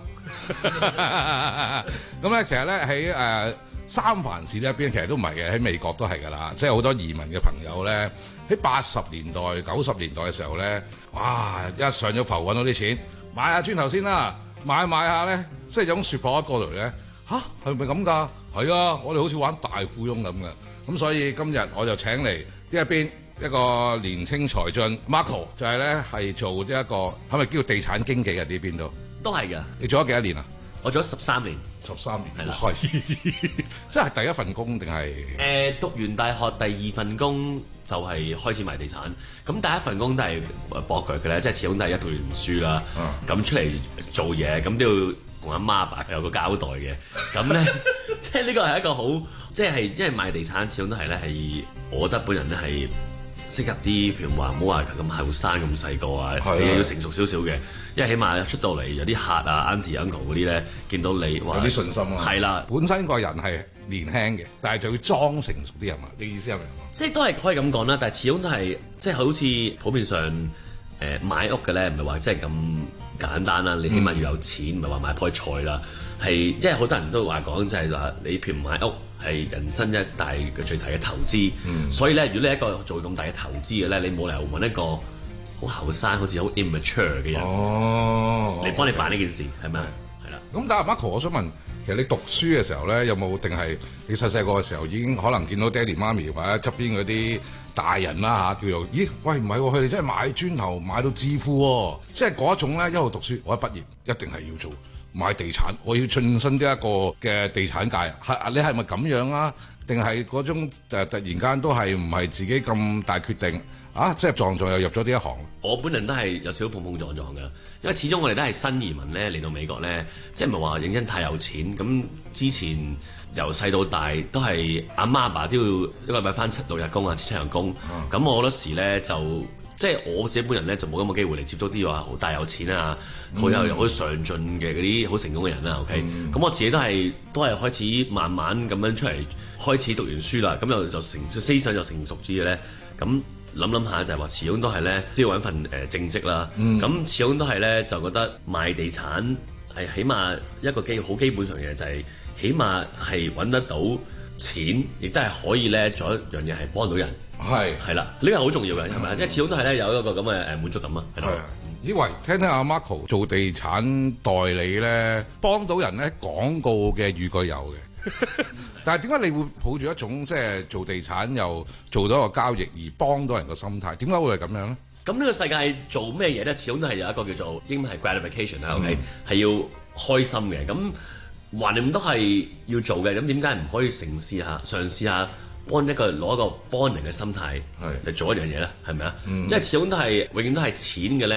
咁咧，成日咧喺誒三藩市呢一邊，其實都唔係嘅，喺美國都係㗎啦。即係好多移民嘅朋友咧，喺八十年代、九十年代嘅時候咧，哇！一上咗浮揾到啲錢，買下磚頭先啦，買買下咧，即係有種説法一過嚟咧，吓？係咪咁㗎？係啊，我哋好似玩大富翁咁嘅。咁所以今日我就請嚟呢一邊一個年青才俊 Marco， 就係咧係做呢一個係咪叫地產經紀嘅呢邊度？ 都係㗎。你做咗幾多年啊？ 我做咗十三年， 十三年係啦， 即係第一份工定係？ 誒，讀完大學第二份工就係開始賣地產。咁第一份工都係駁腳嘅咧，即係始終都係一讀完書啦。咁、嗯、出嚟做嘢，咁都要同阿媽阿爸有個交代嘅。咁咧，即係呢個係一個好，即係因為賣地產始終都係咧係，我覺得本人咧係適合啲，譬如話唔好話咁後生咁細個啊，你要成熟少少嘅。因為起碼出到嚟有啲客啊 Auntie Uncle 嗰啲咧，見到你有啲信心啊。 係啦， 本身個人係年輕嘅，但係就要裝成熟啲人啊。你意思係咪？ 即係都係可以咁講啦，但係始終都係即係好似普遍上誒、呃、買屋嘅咧，唔係話即係咁簡單啦。你起碼要有錢，唔係話買棵菜啦。係因為好多人都話講就係話你譬如買屋係人生一大嘅最大嘅投資，嗯、所以咧如果你一個做咁大嘅投資嘅咧，你冇理由揾一個好後生，好似好 immature 嘅人嚟幫、哦、你辦呢件事，係咪啊？係啦。咁但係 Marco，我想問，其實你讀書嘅時候咧，有冇定係你細細個嘅時候已經可能見到爹哋媽咪或者側邊嗰啲大人啦嚇，叫做咦喂唔係喎，佢哋真係買磚頭買到致富喎，即係嗰一種咧一路讀書，我一畢業一定係要做買地產，我要進身呢一個嘅地產界。係你係咪咁樣啊？定係嗰種誒突然間都係唔係自己咁大決定？啊！即係撞撞又入咗呢一行。 我本人都係有少少碰碰撞撞嘅，因為始終我哋都係新移民咧嚟到美國咧，即係唔係話認真太有錢。咁之前由細到大都係阿媽阿爸都要一個禮拜翻七六日工啊，七七日工。咁、嗯、我好多時咧就即係我自己本人咧就冇咁嘅機會嚟接觸啲話好大有錢啊、好有好上進嘅嗰啲好成功嘅人啦。OK，咁、嗯、我自己都係都係開始慢慢咁樣出嚟，開始讀完書啦，咁就就成思想就成熟啲嘅咧，咁。諗諗下就係話，始終都係咧都要揾份誒正職啦。咁、嗯、始終都係咧就覺得賣地產係起碼一個基好基本上嘅嘢，就係起碼係揾得到錢，亦都係可以咧做一樣嘢係幫到人。係係啦，呢個係好重要嘅，係咪？因為始終都係咧有一個咁嘅誒滿足感啊。係。 以為聽聽阿 Marco 做地產代理咧，幫到人咧廣告嘅語句有嘅。但係點解你會抱住一種即係做地產又做到一個交易而幫到人個心態？點解會係咁樣咧？ 咁呢個世界做咩嘢咧？始終都係有一個叫做英文係 gratification 啦、嗯、，OK 係要開心嘅。咁橫掂都係要做嘅。咁點解唔可以嘗試下嘗試下幫一個攞一個幫人嘅心態嚟做一樣嘢咧？係咪啊？因為始終都係永遠都係錢嘅咧。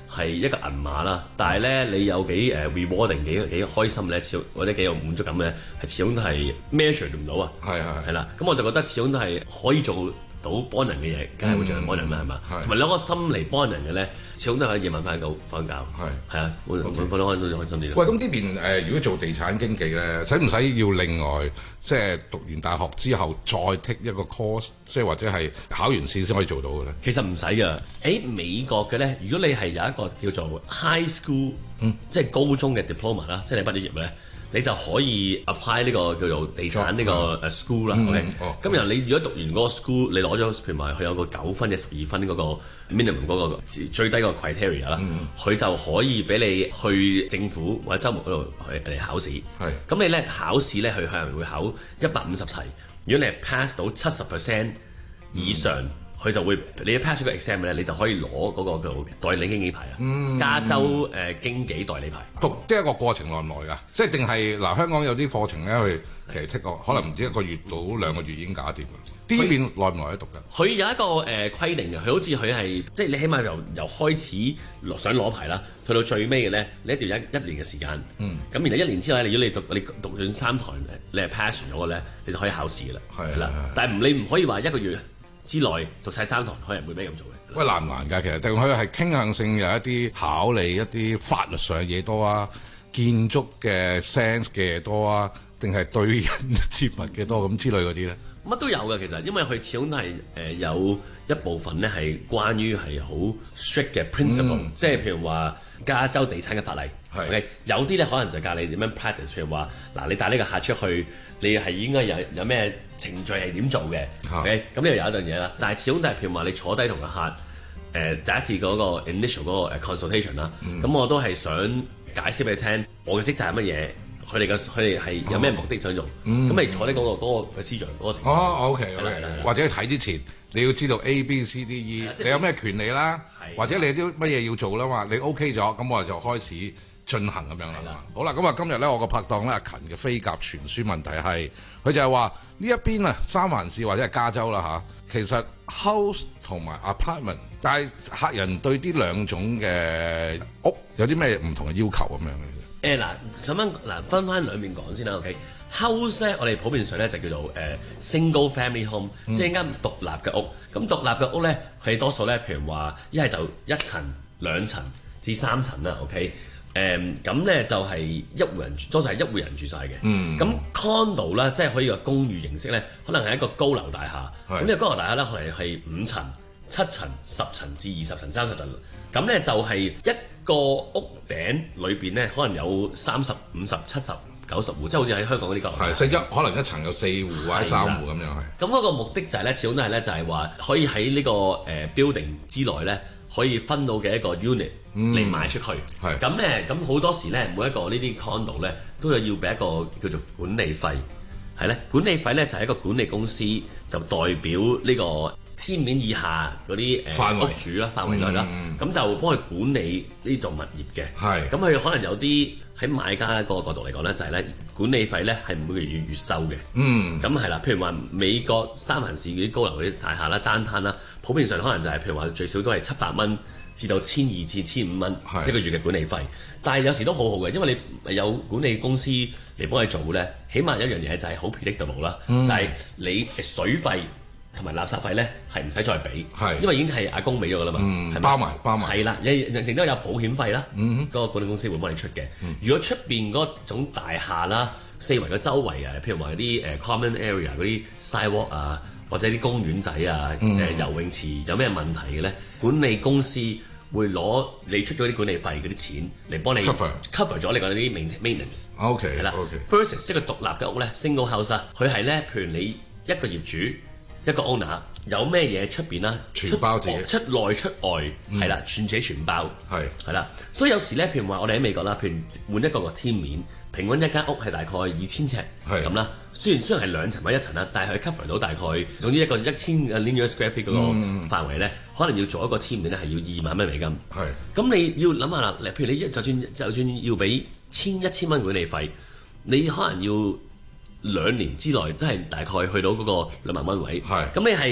係一個銀碼啦，但係咧你有幾誒 rewarding 幾幾開心咧，始終或者幾有滿足感咧，係始終都係 measure 唔到啊。 係係係啦，咁我就覺得始終都係可以做到幫人嘅嘢，梗係會盡量幫人啦，係嘛？同埋攞個心嚟幫人嘅咧，始終都係夜晚瞓覺瞓覺。係係啊，會會瞓得開心啲開心啲。 喂，咁呢邊誒，如果做地產經紀咧，使唔使要另外即係讀完大學之後再 take 一個 course， 即係或者係考完試先可以做到嘅咧？ 其實唔使㗎。喺美國嘅咧，如果你係有一個叫做 high school，嗯，即係高中嘅 diploma 啦，即係你畢咗業咧。你就可以 apply 呢個叫做地產呢個誒 school 啦 ，OK？咁然後你如果讀完嗰個 school，你攞咗譬如話佢有個九分嘅十二分嗰個 minimum 嗰個最低個 criteria 啦，佢就可以俾你去政府或者週末嗰度去嚟考試。係。咁你咧考試咧，佢可能會考一百五十題，如果你係 pass 到七十 percent 以上。嗯佢就會你一 pass 咗個 exam 咧，你就可以攞嗰個叫代理經紀牌啊，嗯、加州誒、呃、經紀代理牌。 讀即係一個過程耐唔耐㗎？即係定係嗱香港有啲課程咧，佢其實 take 個可能唔知一個月到兩個月已經搞掂㗎。呢邊耐唔耐得讀㗎？ 佢有一個誒、呃、規定嘅，佢好似佢係即係你起碼由由開始落想攞牌啦，去到最尾嘅咧，你一定要一一年嘅時間。嗯。咁然後一年之後咧，如果你讀你讀完三堂，你係 pass 咗嘅咧，你就可以考試㗎啦。係啦。但係唔你唔可以話一個月之內讀晒三堂，可能會俾咁做嘅。 喂，難唔難㗎？其實定佢係傾向性有一啲考慮一啲法律上嘅嘢多啊，建築嘅 sense 嘅嘢多啊，定係對人接物嘅多咁之類嗰啲咧？ 乜都有嘅其實，因為佢始終都係誒、呃、有一部分咧係關於係好 strict 嘅 principle，、嗯、即係譬如話加州地產嘅法例。Okay? 有啲咧可能就教你點樣 practice，譬如話嗱，你帶呢個客出去，你係應該有有咩程序係點做嘅。OK，咁呢度有一樣嘢啦。但係始終都係譬如話你坐低同個客誒、呃、第一次嗰個 initial 嗰個 consultation 啦、嗯，咁我都係想解釋俾你聽，我嘅職責係乜嘢，佢哋嘅佢哋係有咩目的想用。咁、嗯、你坐低嗰、嗰個嗰、嗰個 procedure 嗰個程序。哦 ，OK OK，或者睇之前你要知道 A B C D E， 你有咩權利啦，或者你有啲乜嘢要做啦嘛，你 OK 咗，咁我哋就開始進行咁樣啦。好啦，咁啊今日咧我個拍檔咧阿勤嘅飛鴿傳書問題係，佢就係話呢一邊啊三藩市或者係加州啦嚇，其實 house 同埋 apartment， 但係客人對呢兩種嘅屋有啲咩唔同嘅要求咁樣嘅？誒嗱， 想翻嗱分翻兩邊講先啦 ，OK。House 咧，我哋普遍上咧就叫做誒、uh, single family home，、嗯、即係間獨立嘅屋。咁獨立嘅屋咧，佢多數咧，譬如話一係就一層、兩層至三層啦。OK，誒咁咧就係一戶人住，多數係一戶人住晒嘅。嗯，咁 condo 啦，即係可以個公寓形式咧，可能係一個高樓大廈。咁呢個高樓大廈咧，可能係五層、七層、十層至二十層、三十層。咁咧就係一個屋頂裏邊咧，可能有三十、五十、七十、九十戶，即係好似喺香港嗰啲咁。 係，即係一可能一層有四戶或者三戶咁樣係。 咁嗰個目的就係咧，始終都係咧，就係話可以喺呢個誒 building 之內咧，可以分到嘅一個 unit 嚟賣出去。係。咁咧，咁好多時咧，每一個呢啲 condo 咧，都有要俾一個叫做管理費。係咧，管理費咧就係一個管理公司就代表呢個天面以下嗰啲誒屋主啦，範圍內啦，咁、嗯、就幫佢管理呢座物業嘅。係，咁佢可能有啲喺買家個角度嚟講咧，就係、是、咧管理費咧係每個月月收嘅。嗯，咁係啦，譬如話美國三藩市嗰啲高樓嗰啲大廈啦、單攤啦，普遍上可能就係譬如話最少都係七百蚊至到千二至千五蚊一個月嘅管理費。但係有時都好好嘅，因為你有管理公司嚟幫你做咧，起碼有一樣嘢就係好 predictable 啦、嗯，就係、是、你水費同埋垃圾費咧係唔使再俾，因為已經係阿公俾咗噶啦嘛，嗯、係包埋包埋。係啦，亦亦都有保險費啦，嗰、嗯嗰個管理公司會幫你出嘅、嗯。如果出邊嗰種大廈啦，四圍嘅周圍啊，譬如話啲誒 common area 嗰啲 sidewalk 啊，或者啲公園仔啊、誒、嗯呃、游泳池有咩問題嘅咧，管理公司會攞你出咗啲管理費嗰啲錢嚟幫你 cover cover 咗你嗰啲 maintenance。OK， 係啦。Versus 一個獨立嘅屋咧 ，single house 啊，佢係咧，譬如你一個業主。一個 owner 有咩嘢出邊啦，全包自己出內出外係啦、嗯，全自己全包係係啦，所以有時咧，譬如話我哋喺美國啦，譬如換一個個天面，平均一間屋係大概二千尺咁啦。雖然雖然係兩層或一層啦，但係佢 cover 到大概總之一個一千 linear square feet 嗰個範圍咧、嗯，可能要做一個天面咧係要二萬蚊美金。係咁你要諗下啦，譬如你就算就算要俾千一千蚊管理費，你可能要兩年之內都係大概去到嗰個兩萬蚊位，咁你係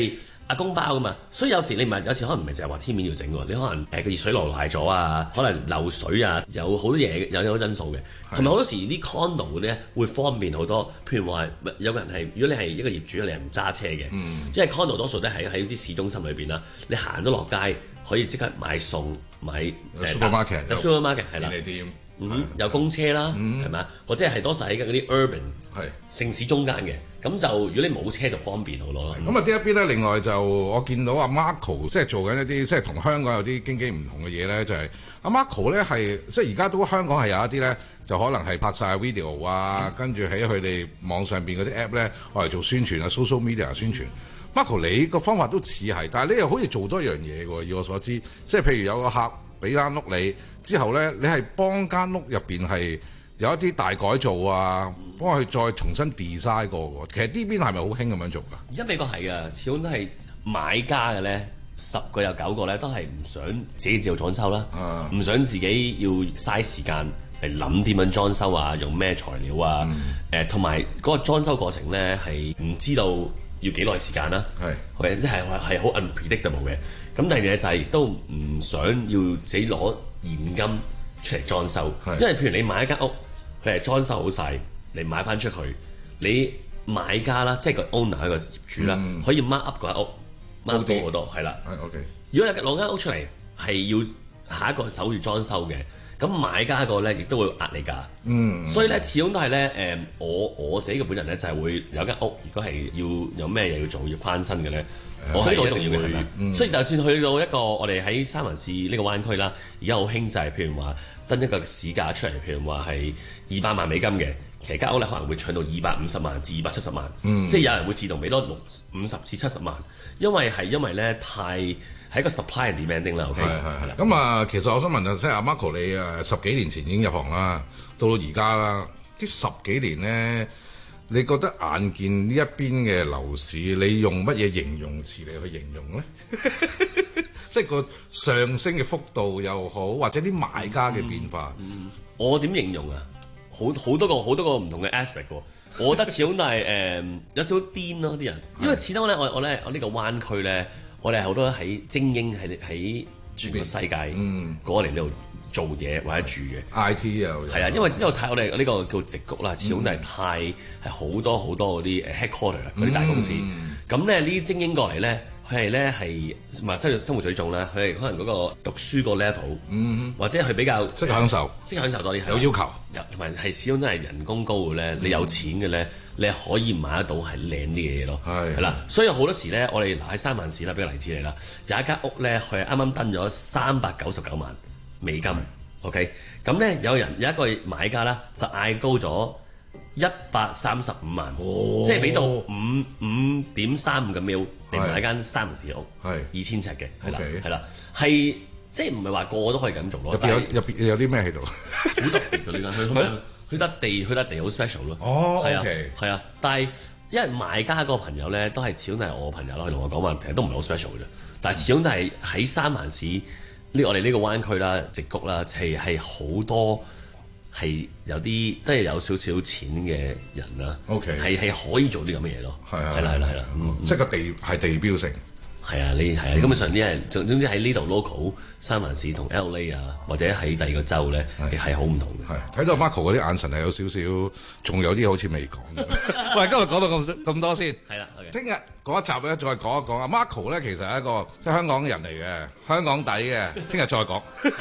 阿公包噶嘛，所以有時你唔係有時可能唔係淨係話天面要整喎，你可能誒個熱水爐壞咗啊，可能漏水啊，有好多嘢有有因素嘅，同埋好多時啲 condo 嗰啲咧會方便好多，譬如話有個人係如果你係一個業主，你係唔揸車嘅，嗯、因為 condo 多數都係喺啲市中心裏邊啦，你行咗落街可以即刻買餸買 supermarket 有 supermarket 係啦。 便利店。 嗯，有公車啦，係咪啊？或者係多數喺嗰啲 urban 係城市中間嘅，咁就如果你冇車就方便好多咯。 咁啊，呢一邊咧，另外就我見到阿 Marco 即係做緊一啲即係同香港有啲經紀唔同嘅嘢咧，就係、是、阿 Marco 咧係即係而家都香港係有一啲咧，就可能係拍晒 video 啊，嗯、跟住喺佢哋網上邊嗰啲 app 咧，我嚟做宣傳啊 social media 宣傳。Marco 你個方法都似係，但係你又好似做多樣嘢喎。以我所知，即係譬如有個客俾間屋你之後咧，你係幫間屋入邊係有一啲大改造啊，幫佢再重新 design 過喎。其實呢邊係咪好興咁樣做㗎？ 而家美國係㗎，始終都係買家嘅咧，十個有九個咧都係唔想自己做裝修啦，唔、嗯、想自己要嘥時間嚟諗點樣裝修啊，用咩材料啊，誒同埋嗰個裝修過程咧係唔知道要幾耐時間啦，係，即係係好 unpredictable 嘅。咁第二嘢就係亦都唔想要自己攞現金出嚟裝修，因為譬如你買一間屋，佢係裝修好晒，你買翻出去，你買家啦，即係個 owner 一個業主啦，嗯、可以 mark up 嗰間屋 mark 高好多，係啦。 OK。如果你攞間屋出嚟係要下一個手要裝修嘅，咁買家個咧亦都會壓你價。嗯。所以咧，始終都係咧，誒，我我自己嘅本人咧就係會有間屋，如果係要有咩嘢要做要翻新嘅咧。我係好重要嘅，係咪？嗯、所以就算去到一個我哋喺三藩市呢個灣區啦，而家好興就係譬如話登一個市價出嚟，譬如話係二百萬美金嘅，其實間屋咧可能會搶到二百五十萬至二百七十萬，嗯、即係有人會自動俾多六五十至七十萬，因為係因為咧太係一個 supply and demanding 啦。OK，係係係。 咁啊，其實我想問啊，即係阿 Marco 你誒十幾年前已經入行啦，到到而家啦，呢十幾年咧。你覺得眼見呢一邊嘅樓市，你用乜嘢形容詞嚟去形容咧？即係個上升嘅幅度又好，或者啲買家嘅變化。 嗯嗯、我點形容啊？好好多個好多個唔同嘅 aspect 喎。我覺得始終都係誒有少少癲咯啲人，因為始終咧我我咧我呢個灣區咧，我哋係好多喺精英喺喺全個世界過嚟呢度做嘢或者住嘅 I T 又係啊，因為因為太我哋呢個叫矽谷啦，始終都係太係好多好多嗰啲誒 headquarter 嗰啲大公司。咁咧呢啲精英過嚟咧，佢係咧係唔係生活生活水準咧？佢係可能嗰個讀書個 level，嗯、或者佢比較識享受， 識享受多啲， 有要求， 同埋係始終真係人工高嘅咧。嗯、你有錢嘅咧，你可以買得到係靚啲嘅嘢咯。係係啦，所以好多時咧，我哋嗱喺三藩市啦，俾個例子你啦，有一間屋咧，佢係啱啱登咗三百九十九萬美金。OK，咁咧有人有一個買家啦，就嗌高咗一百三十五萬，哦、即係俾到五五點三五嘅 mil 嚟買間三藩市屋，係二千尺嘅，係啦，係啦，係即係唔係話個個都可以咁做咯。入邊有入邊有啲咩喺度？好特別嘅呢間，佢佢得地，佢得地好 special 咯。哦，係啊，係啊，但係因為買家嗰個朋友咧，都係始終都係我朋友啦，佢同我講話其實都唔係好 special 嘅啫，但係始終都係喺三藩市。呢我哋呢個灣區啦、矽谷啦，係係好多係有啲都係有少少錢嘅人啦。OK，係係可以做啲咁嘅嘢咯。係啊，係啦，係啦，係啦。 即係個地係地標性。 係啊，你係啊，根本上啲人總總之喺呢度 local 三藩市同 L A 啊，或者喺第二個州咧，係好唔同嘅。係睇到 Marco 嗰啲眼神係有少少，仲有啲好似未講嘅。喂，今日講到咁咁多先。係啦，聽日嗰一集咧再講一講啊。Marco 咧其實係一個即係香港人嚟嘅，香港底嘅。聽日再講。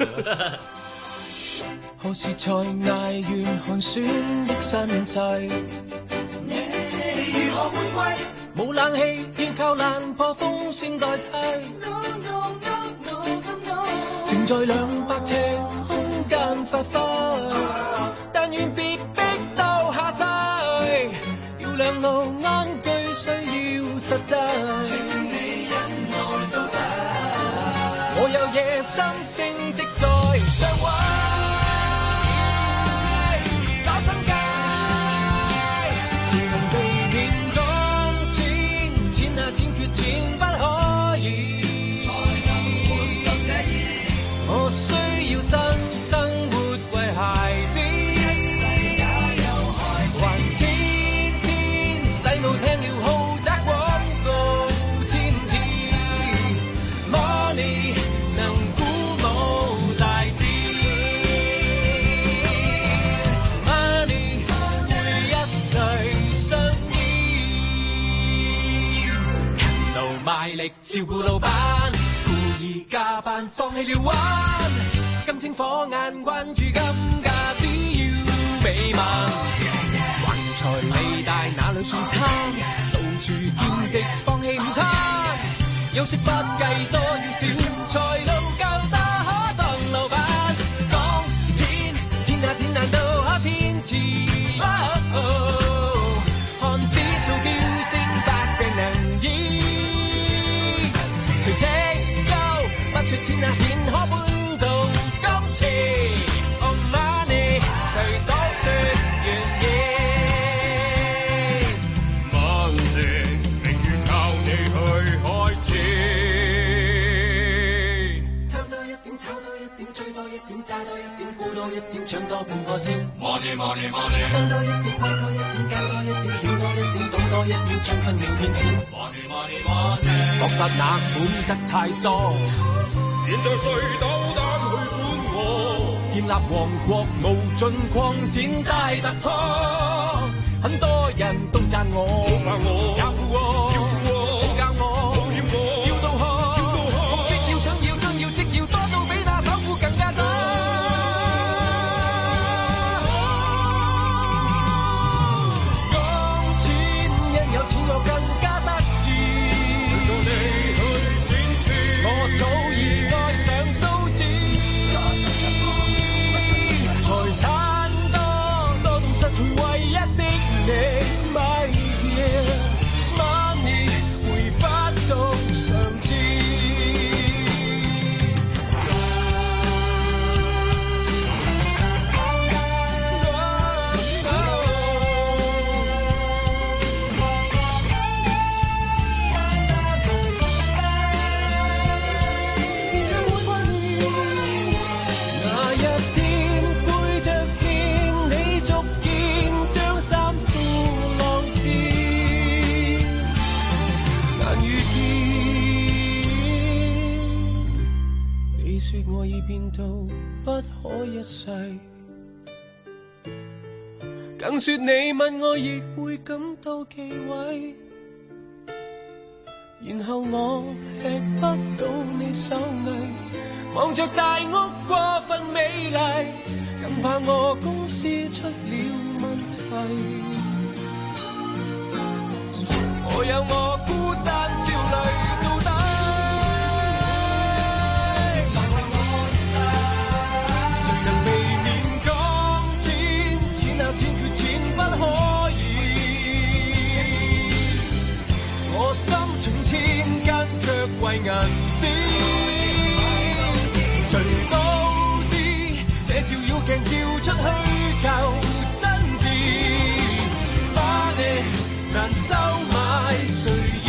何時才捱完寒酸的身世？你如何換季？冇冷氣，要靠爛破風扇代替。No, no, no, no, no, no. 正在兩百尺空間發揮， oh. 但願別逼到下世。要兩路安居，需要實際。請你忍耐到底。我有野心升職在上位。錢不可以，才能活到這意。我需要新生活為孩子，一世也有孩子。還天天洗腦聽了豪宅廣告，天天力照顧老闆，故意加班放棄了玩，金睛火眼關注金價，只要美滿，橫財利大哪裏算差，到處兼職放棄午餐，休息不計多與少，才能夠打可當老闆，講錢錢下錢難到可天字。哦哦，看指數飆升，百病能醫。隨即夠，不說錢下錢可搬到今次。Oh money，誰都說願意。Money，寧願靠你去開始。貪多一點，炒多一點，追多一點，揸多一點，沽多一點，搶多半個先。Money money money，爭多一點，貴多一點，交多一點，欠多一點，賭多一點，將分秒騙錢。Money money money，確實那管得太多。現在誰斗膽去管我？建立王國無盡擴展大突破，很多人都讚我，也富我，好教我，要到學，目的要想要真要即要多到比那首富更加多。講錢一有錢我更加得志，隨著你去展示，我早已愛上數字，財產多多到失去唯一的你。My dear money， 回不到上次。那一天背着見你逐漸將衫褲浪跌，難遇見。你說我已變到不可一世，更說你問我亦會感到忌諱，然後我吃不到你手藝，望着大屋過分美麗，更怕我公司出了問題。我有我孤單焦慮到底，誰能避免講錢？錢啊錢缺錢不可以，我心情千斤卻為銀紙。誰都知這照妖鏡照出虛構真摯，把你難收買隨意，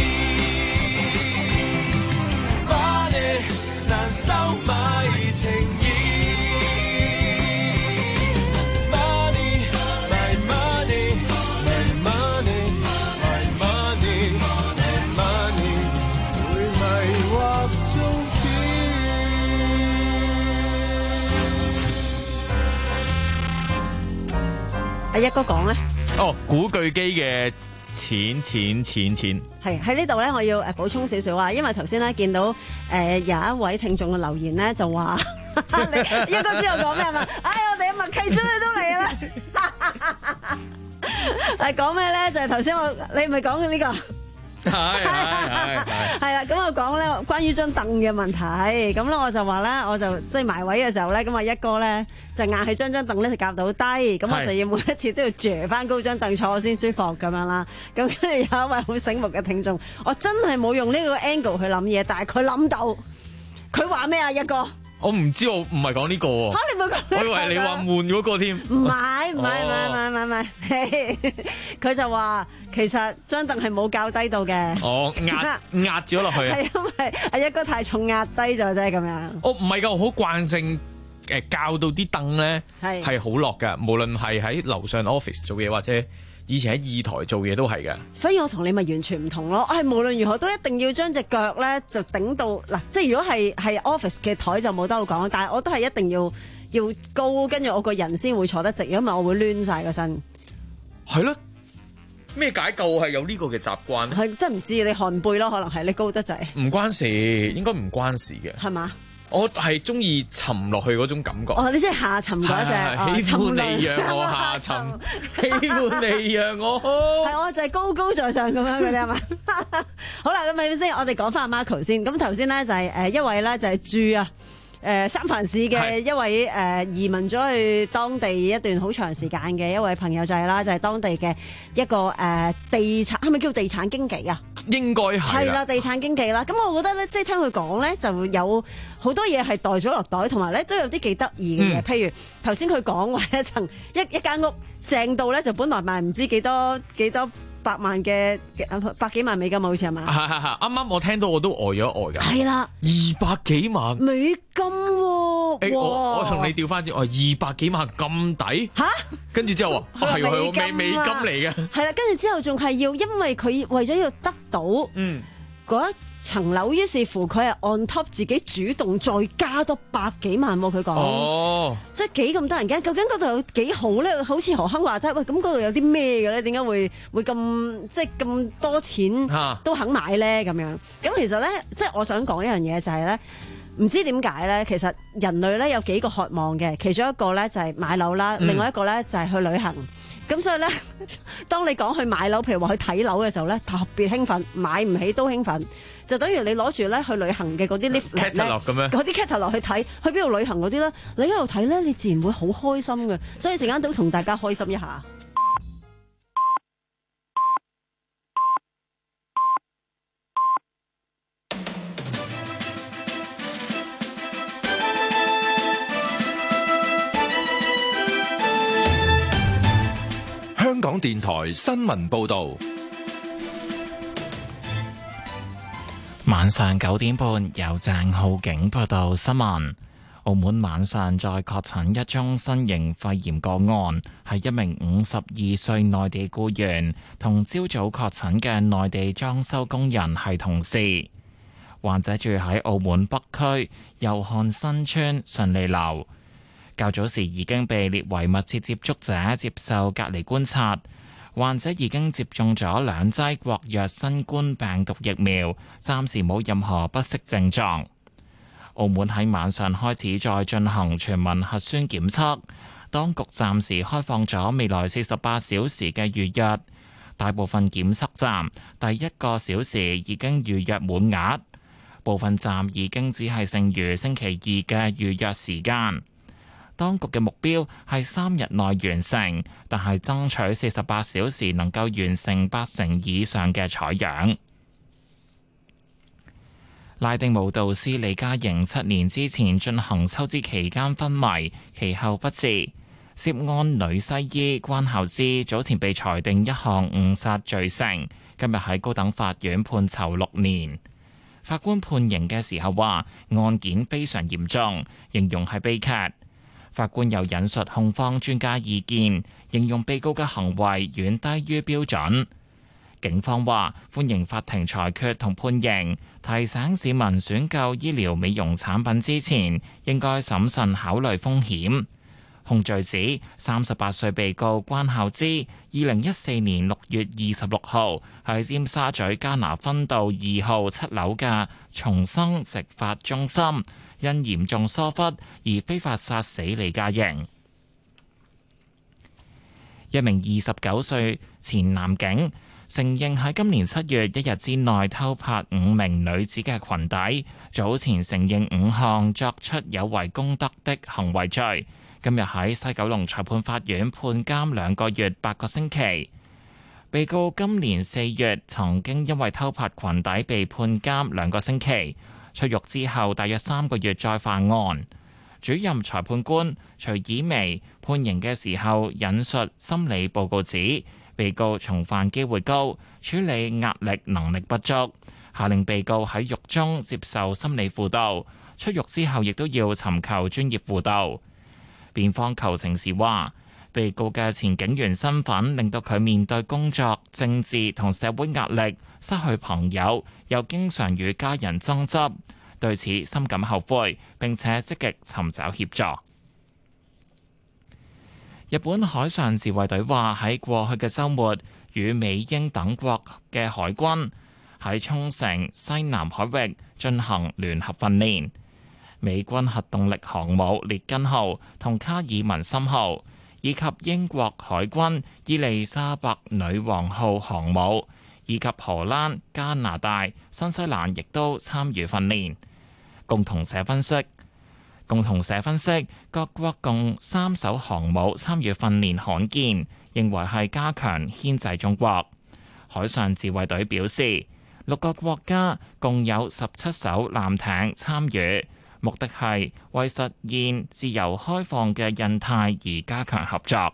把你難收買情意。Money my money my money my money my money， 會迷惑中。 阿一哥講咧， 哦，古巨基嘅錢錢錢錢， 係喺呢度咧，我要誒補充少少啊，因為頭先咧見到誒、呃、有一位聽眾嘅留言咧就話，你一哥知我講咩嘛？哎，我哋嘅默契終於都嚟啦！係講咩咧？就係頭先我你咪講嘅呢個。係係係係啦，咁我講咧關於張凳嘅問題，咁咧我就話咧，我就即係埋位嘅時候咧，咁啊一哥咧就硬係將張凳咧就夾到低，咁我就要每一次都要嚼翻高張凳坐先舒服咁樣啦。咁跟住有一位好醒目嘅聽眾，我真係冇用呢個 angle 去諗嘢，但係佢諗到，佢話咩啊一哥？ 我唔知，我唔係講呢個喎。嚇，你冇講？我以為你話悶嗰個添。 唔係唔係唔係唔係唔係，佢就話其實張凳係冇較低到嘅。 哦，壓壓咗落去。係因為阿一哥太重壓低咗啫，咁樣。 哦，唔係㗎，好慣性誒較到啲凳咧係係好落㗎，無論係喺樓上 office 做嘢或者以前喺二台做嘢都係嘅。所以我同你咪完全唔同咯。我係無論如何都一定要將隻腳咧就頂到嗱，即係如果係係 office 嘅台就冇得好講，但係我都係一定要要高，跟住我個人先會坐得直，如果唔係我會攣晒個身。 係咯。 咩解救係有呢個嘅習慣咧？ 係真唔知，你寒背咯，可能係你高得滯。 唔關事，應該唔關事嘅。 係嘛？ 我係中意沉落去嗰種感覺。 哦，你即係下沉嗰隻， 喜歡你讓我下沉，喜歡你讓我好。 係我就係高高在上咁樣嗰啲係嘛？好啦，咁咪先，我哋講翻阿 Marco 先。咁頭先咧就係誒一位咧就係住啊。誒三藩市嘅一位誒移民咗去當地一段好長時間嘅一位朋友就係啦，就係當地嘅一個誒地產，係咪叫地產經紀啊？ 應該係係啦，地產經紀啦。咁我覺得咧，即係聽佢講咧，就有好多嘢係袋咗落袋，同埋咧都有啲幾得意嘅嘢。譬如頭先佢講話一層一一間屋正到咧，就本來賣唔知幾多幾多百萬嘅百幾萬美金，好似係嘛？ 係係係，啱啱我聽到我都呆咗一呆㗎。 係啦， 二百幾萬美金喎！ 欸、我我同你調翻轉，我二百幾萬咁抵嚇？跟住之後話係係美美金嚟嘅。 係啦，跟住之後仲係要，因為佢為咗要得到嗯嗰一層樓，於是乎佢係 on top 自己主動再加多百幾萬喎。佢講哦，即係幾咁得人驚？究竟嗰度有幾好咧？好似何亨話齋，喂咁嗰度有啲咩嘅咧？點解會會咁即係咁多錢都肯買咧？咁樣咁其實咧，即係我想講一樣嘢就係咧。唔知點解咧，其實人類咧有幾個渴望嘅，其中一個咧就係買樓啦，嗯、另外一個咧就係去旅行。咁所以咧，當你講去買樓，譬如話去睇樓嘅時候咧，特別興奮，買唔起都興奮，就等於你攞住咧去旅行嘅嗰啲 leaflet 咧，嗰啲 catalog 去睇，去邊度旅行嗰啲咧，你一路睇咧，你自然會好開心嘅。所以陣間都同大家開心一下。 香港電台新聞報道， 晚上九點半由鄭浩景報道新聞。澳門晚上再確診一宗新型肺炎個案，係一名五十二歲內地僱員，同朝早確診嘅內地裝修工人係同事。患者住喺澳門北區祐漢新村順利樓。較早時已經被列為密切接觸者，接受隔離觀察。患者已經接種咗兩劑國藥新冠病毒疫苗，暫時冇任何不適症狀。澳門喺晚上開始再進行全民核酸檢測，當局暫時開放咗未來四十八小時嘅預約。大部分檢測站第一個小時已經預約滿額，部分站已經只係剩餘星期二嘅預約時間。當局嘅目標係三日內完成，但係爭取四十八小時能夠完成八成以上嘅採樣。拉丁舞導師李嘉瑩七年之前進行抽脂期間昏迷，其後不治。涉案女西醫關孝芝早前被裁定一項誤殺罪成，今日喺高等法院判囚六年。法官判刑嘅時候話，案件非常嚴重，形容係悲劇。法官又引述控方專家意見，形容被告嘅行為遠低於標準。警方話歡迎法庭裁決同判刑，提醒市民選購醫療美容產品之前，應該審慎考慮風險。控罪指三十八歲被告關孝芝，二零一四年六月二十六號喺尖沙咀加拿分道二號七樓嘅重生植髮中心，因嚴重疏忽而非法殺死李嘉瑩。一名二十九歲前男警承認喺今年七月一日之內偷拍五名女子嘅裙底，早前承認五項作出有違公德的行為罪。今日喺西九龍裁判法院判監兩個月八個星期。被告今年四月曾經因為偷拍裙底被判監兩個星期，出獄之後大約三個月再犯案。主任裁判官徐以薇判刑嘅時候引述心理報告指，被告重犯機會高，處理壓力能力不足，下令被告喺獄中接受心理輔導，出獄之後亦都要尋求專業輔導。辯方求情時話，被告嘅前警員身份令到佢面對工作、政治同社會壓力，失去朋友，又經常與家人爭執，對此深感後悔，並且積極尋找協助。 日本海上自衛隊話喺過去嘅週末，與美英等國嘅海軍喺沖繩西南海域進行聯合訓練。美軍核動力航母列根號同卡爾文森號，以及英國海軍伊麗莎白女王號航母，以及荷蘭、加拿大、新西蘭亦都參與訓練。共同社分析，共同社分析，各國共三艘航母參與訓練罕見，認為係加強牽制中國。海上自衛隊表示，六個國家共有十七艘艦艇參與。目的係為實現自由開放嘅印太而加強合作。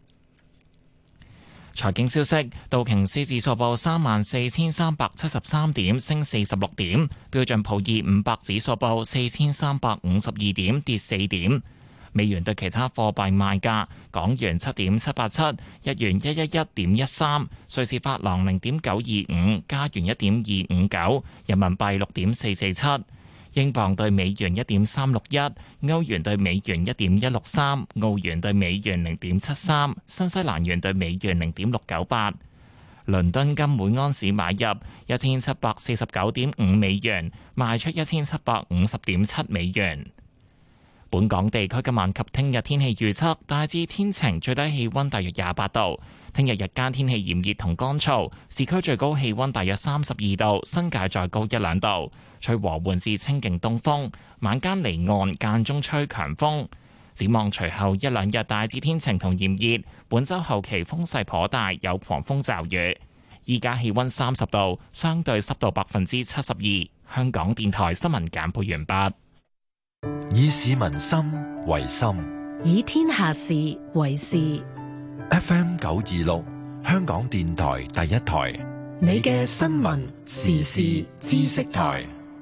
財經消息，道瓊斯指數報三萬四千三百七十三點，升四十六點；標準普爾五百指數報四千三百五十二點，跌四點。美元對其他貨幣賣價：港元七點七八七，日元一一一點一三，瑞士法郎零點九二五，加元一點二五九，人民幣六點四四七。英鎊對美元一點三六一，歐元對美元一點一六三，澳元對美元零點七三，新西蘭元對美元零點六九八。倫敦金每安士買入一千七百四十九點五美元，賣出一千七百五十點七美元。本港地區今晚及聽日天氣預測大致天晴，最低氣溫大約廿八度。聽日日間天氣炎熱同乾燥，市區最高氣溫大約三十二度，新界再高一兩度。吹和緩至清勁東風，晚間離岸間中吹強風。展望隨後一兩日大致天晴同炎熱，本週後期風勢頗大，有狂風驟雨。依家氣溫三十度，相對濕度百分之七十二。香港電台新聞簡報完畢。 以市民心為心， 以天下事為事。 F M 九二六，香港電台第一台， 你嘅新聞時事知識台。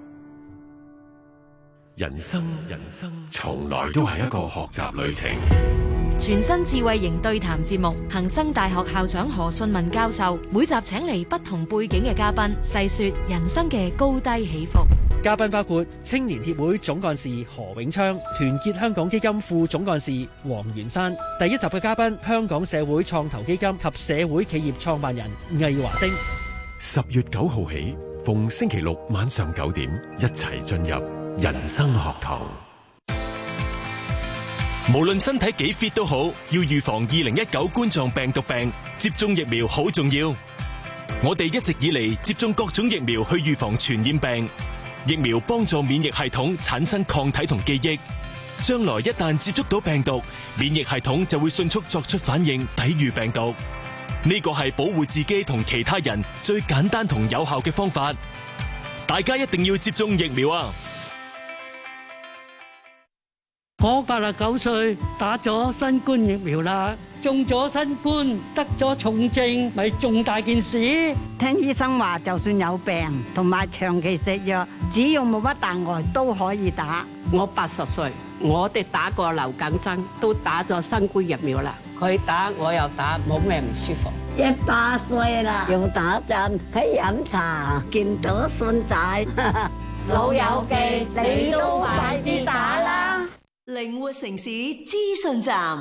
人生，人生從來都係一個學習旅程。 全新智慧型對談節目，恒生大學校長何順文教授每集請嚟不同背景嘅嘉賓，細說人生嘅高低起伏。 嘉賓包括青年協會總幹事何永昌、團結香港基金副總幹事黃元山。第一集嘅嘉賓，香港社會創投基金及社會企業創辦人魏華星。 十月九號起，逢星期六晚上九點，一齊進入人生學堂。 無論身體幾 fit 都好，要預防二零一九冠狀病毒病，接種疫苗好重要。我哋一直以嚟接種各種疫苗去預防傳染病。疫苗幫助免疫系統產生抗體同記憶，將來一旦接觸到病毒，免疫系統就會迅速作出反應，抵禦病毒。呢個係保護自己同其他人最簡單同有效嘅方法。大家一定要接種疫苗啊！ 我八十九歲，打咗新冠疫苗啦，中咗新冠，得咗重症，咪重大件事。 聽醫生話，就算有病同埋長期食藥，只要冇乜大礙都可以打。 我八十歲，我哋打過流感針，都打咗新冠疫苗啦。佢打，我又打，冇咩唔舒服。 一百歲啦，用打針，喺飲茶，見到孫仔，老友記，你都快啲打啦！ 靈活城市資訊站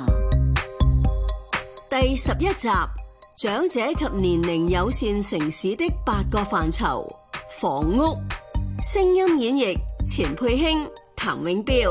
第十一集：長者及年齡友善城市的八個範疇。房屋聲音演繹：錢佩卿、譚永標。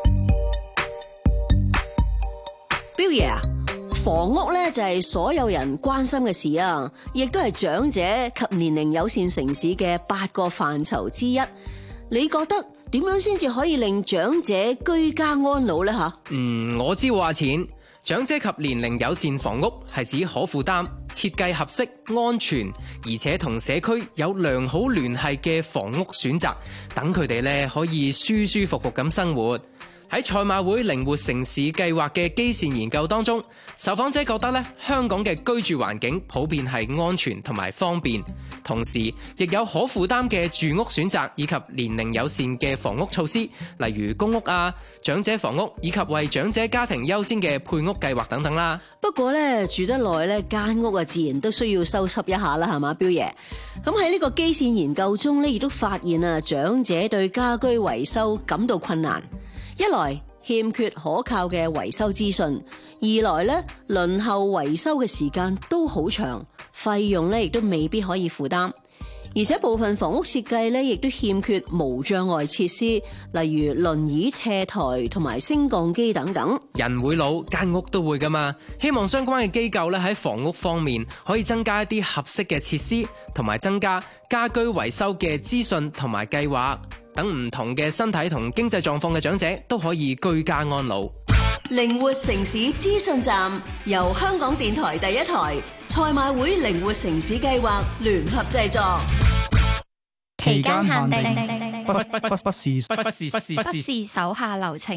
標爺啊，房屋咧就係所有人關心嘅事啊，亦都係長者及年齡友善城市嘅八個範疇之一。你覺得點樣先至可以令長者居家安老呢？吓， 嗯，我知話錢。長者及年齡友善房屋係指可負擔、設計合適、安全，而且同社區有良好聯繫嘅房屋選擇，等佢哋咧可以舒舒服服咁生活。喺賽馬會靈活城市計劃嘅基線研究當中，受訪者覺得咧，香港嘅居住環境普遍係安全同埋方便，同時亦有可負擔嘅住屋選擇，以及年齡友善嘅房屋措施，例如公屋啊、長者房屋，以及為長者家庭優先嘅配屋計劃等等啦。 不過咧，住得耐咧，間屋啊自然都需要修葺一下啦，係嘛，標爺？咁喺呢個基線研究中咧，亦都發現啊，長者對家居維修感到困難。一來欠缺可靠嘅維修資訊，二來咧輪候維修嘅時間都好長，費用咧亦都未必可以負擔。而且部分房屋設計咧，亦都欠缺無障礙設施，例如輪椅斜台同埋升降機等等。 人會老，間屋都會噶嘛。希望相關嘅機構咧喺房屋方面可以增加一啲合適嘅設施，同埋增加家居維修嘅資訊同埋計劃，等唔同嘅身體同經濟狀況嘅長者都可以居家安老。 靈活城市資訊站由香港電台第一台、賽馬會靈活城市計劃聯合製作。 期間限定，不不不不是不不是不是不是手下留情。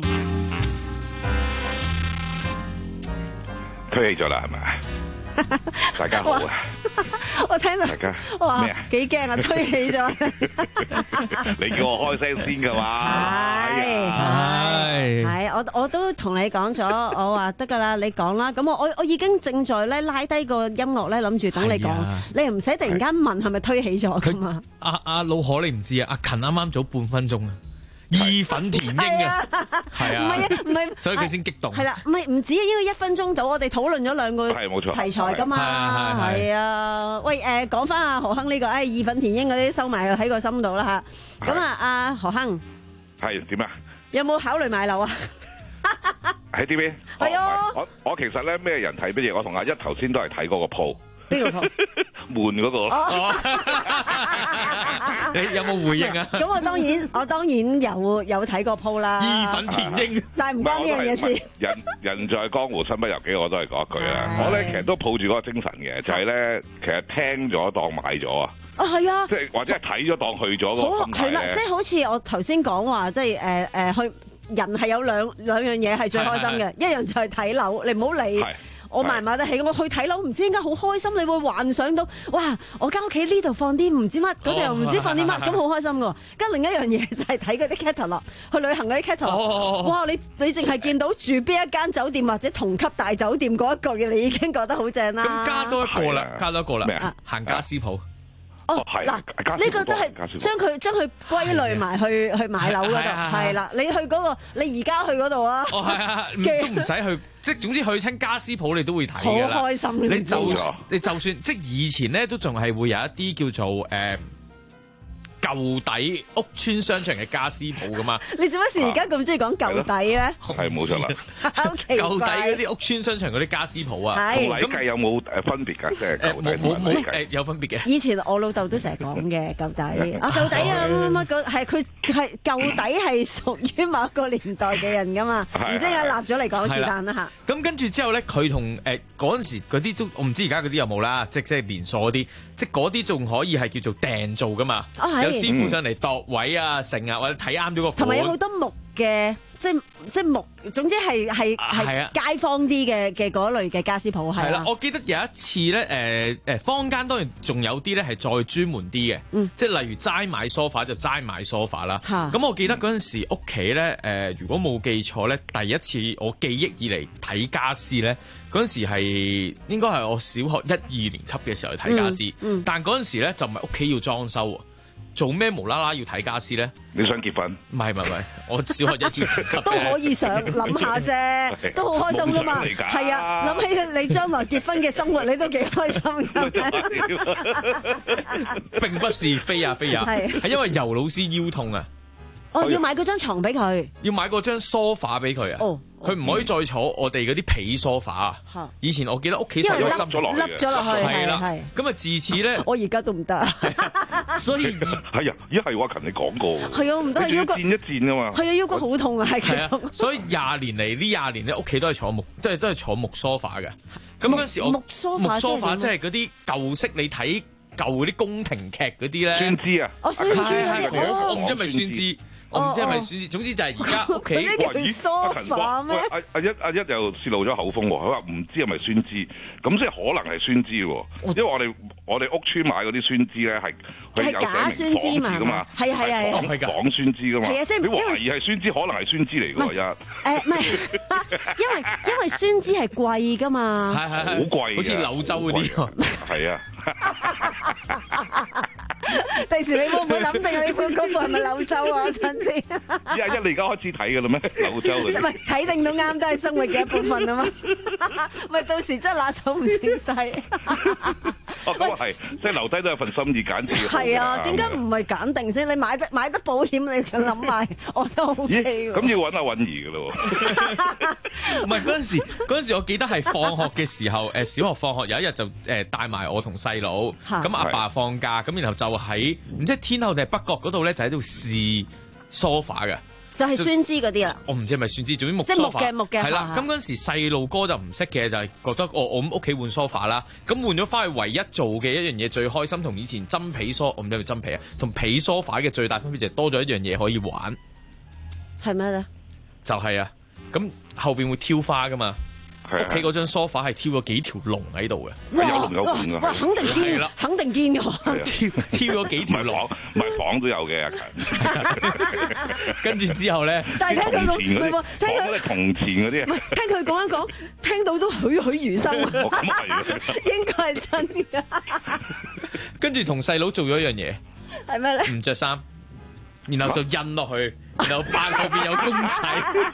推起咗啦，係咪？大家好啊！ 我聽到大家哇咩啊？ 幾驚啊！推起咗， 你叫我開聲先噶嘛？ 係係係，我我都同你講咗，我話得噶啦，你講啦。咁我我我已經正在咧拉低個音樂咧，諗住等你講，你又唔使突然間問係咪推起咗噶嘛？ 阿阿老可你唔知啊？阿勤啱啱早半分鐘啊！義憤填膺啊，係啊， 唔係啊，唔係， 所以佢先激動。 係啦，唔係唔止應該一分鐘到，我哋討論咗兩個題材噶嘛，係啊。喂，誒，講翻阿何亨呢個，誒，義憤填膺嗰啲收埋喺個心度啦吓。咁啊，阿何亨係點啊？ 有冇考慮買樓啊？ 喺呢邊係啊。 我我其實咧咩人睇乜嘢？我同阿一頭先都係睇嗰個鋪。 邊個鋪？ 門嗰個咯。 你有冇回應啊？ 咁我當然，我當然有有睇過鋪啦。 義憤填膺， 但係唔關呢樣嘢事。 人人在江湖身不由己，我都係講一句啦。我咧其實都抱住嗰個精神嘅，就係咧其實聽咗當買咗啊。 啊，係啊。即係或者係睇咗當去咗個心態係啦，即係好似我頭先講話，即係誒誒去人係有兩兩樣嘢係最開心嘅，一樣就係睇樓，你唔好理。我買唔買得起？我去睇樓，唔知點解好開心，你會幻想到，哇！我間屋企呢度放啲唔知乜，嗰度又唔知放啲乜，咁好開心㗎。跟另一樣嘢就係睇嗰啲 catalog，去旅行嗰啲 catalog，哇！你你淨係見到住邊一間酒店或者同級大酒店嗰一個嘅，你已經覺得好正啦。 咁加多一個啦，加多一個啦，行家私鋪。 哦，嗱，呢個都係將佢將佢歸類埋去去買樓嗰度，係啦。你去嗰個，你而家去嗰度啊？ 哦，係啊，都唔使去，即係總之去親家私鋪，你都會睇㗎啦。 好開心！ 你就你就算即係以前咧，都仲係會有一啲叫做誒舊底屋邨商場嘅家私鋪噶嘛？ 你做乜事而家咁中意講舊底咧？ 係冇錯啦。 好奇怪！ 舊底嗰啲屋邨商場嗰啲家私鋪啊， 同禮計有冇誒分別㗎？即係舊底同禮計有分別嘅。 以前我老豆都成日講嘅舊底啊，舊底啊乜乜乜，係佢係舊底係屬於某一個年代嘅人噶嘛？唔知點解立咗嚟講是但啦嚇。 咁跟住之後咧，佢同誒嗰陣時嗰啲都，我唔知而家嗰啲有冇啦，即即係連鎖嗰啲，即嗰啲仲可以係叫做訂做噶嘛？有師傅上嚟度位啊、成啊，或者睇啱咗個款。 同埋有好多木嘅，即即木，總之係係係街坊啲嘅嘅嗰類嘅家私鋪係啦。 我記得有一次咧，誒誒坊間當然仲有啲咧係再專門啲嘅，嗯、即係例如齋買 sofa 就齋買 sofa 啦。咁、嗯、我記得嗰陣時屋企咧，誒如果冇記錯咧，第一次我記憶以嚟睇家私咧，嗰陣時係應該係我小學一二年級嘅時候去睇家私，嗯嗯、但嗰陣時咧就唔係屋企要裝修喎。做咩無啦啦要睇家私咧？ 你想結婚？ 唔係唔係唔係，我小學一至年級都可以想諗下啫，都好開心噶嘛。係啊，諗起你將來結婚嘅生活，你都幾開心㗎。 並不是非啊非啊，係係因為尤老師腰痛啊。 哦，要買嗰張牀俾佢， 要買嗰張 sofa 俾佢啊！哦，佢唔可以再坐我哋嗰啲皮 sofa 啊！以前我記得屋企成日執咗落嚟， 笠咗落去， 係啦，咁啊自此咧， 我而家都唔得， 所以係啊，一係我勤你講過， 係啊，唔得，腰骨墊一墊噶嘛， 係啊，腰骨好痛啊，係其中。 所以廿年嚟呢廿年咧，屋企都係坐木，即係都係坐木 sofa 嘅。咁嗰陣時我木 sofa 即係嗰啲舊式，你睇舊嗰啲宮廷劇嗰啲咧， 酸枝啊， 哦酸枝嗰啲， 我唔知係咪酸枝。我唔知係咪算，總之就係而家屋企。 咦，阿勤哥， 喂，阿阿一阿一又泄露咗口風喎，佢話唔知係咪酸枝，咁即係可能係酸枝喎，因為我哋我哋屋村買嗰啲酸枝咧係係假酸枝嘛，係係係係仿酸枝噶嘛， 係啊，即係你懷疑係酸枝，可能係酸枝嚟㗎喎，一誒唔係，因為因為酸枝係貴㗎嘛， 係係係， 好貴， 好似柳州嗰啲， 係啊。 第第時你會唔會諗定啊？呢款嗰副係咪柳州啊？我想知。 一一你而家開始睇㗎啦咩？柳州嗰啲。 唔係睇定都啱，都係生活嘅一部分啊嘛。咪到時真係拿手唔勝勢。 哦，咁啊係，即係留低都有份心意揀字。 係啊，點解唔係揀定先？你買得買得保險，你諗埋我都 O K 喎。 咁要揾阿允兒㗎咯喎。 唔係嗰陣時，嗰陣時我記得係放學嘅時候，誒小學放學有一日就誒帶埋我同細佬，咁阿爸放假，咁然後就喺唔知天后定係北角嗰度咧，就喺度試 sofa 嘅。 就係酸枝嗰啲啦， 我唔知係咪酸枝，總之木即係木嘅木嘅係啦。咁嗰陣時細路哥就唔識嘅，就係、是、覺得我我屋企換 sofa 啦。咁換咗翻去，唯一做嘅一樣嘢最開心，同以前真皮梳，我唔知係咪真皮啊，同皮 sofa 嘅最大分別就係多咗一樣嘢可以玩。 係咩咧？就係啊，咁後邊會挑花噶嘛。屋企嗰張 sofa 係挑咗幾條龍喺度嘅， 有龍有鳳㗎， 哇！肯定堅，肯定堅㗎， 挑挑咗幾條龍， 唔係房都有嘅。 跟住之後咧， 但係聽佢講，唔係喎，聽佢銅錢嗰啲， 聽佢講一講，聽到都栩栩如生。 咁係應該係真㗎。 跟住同細佬做咗一樣嘢， 係咩咧？ 唔着衫。然後就印落去，然後扮佢邊有公仔，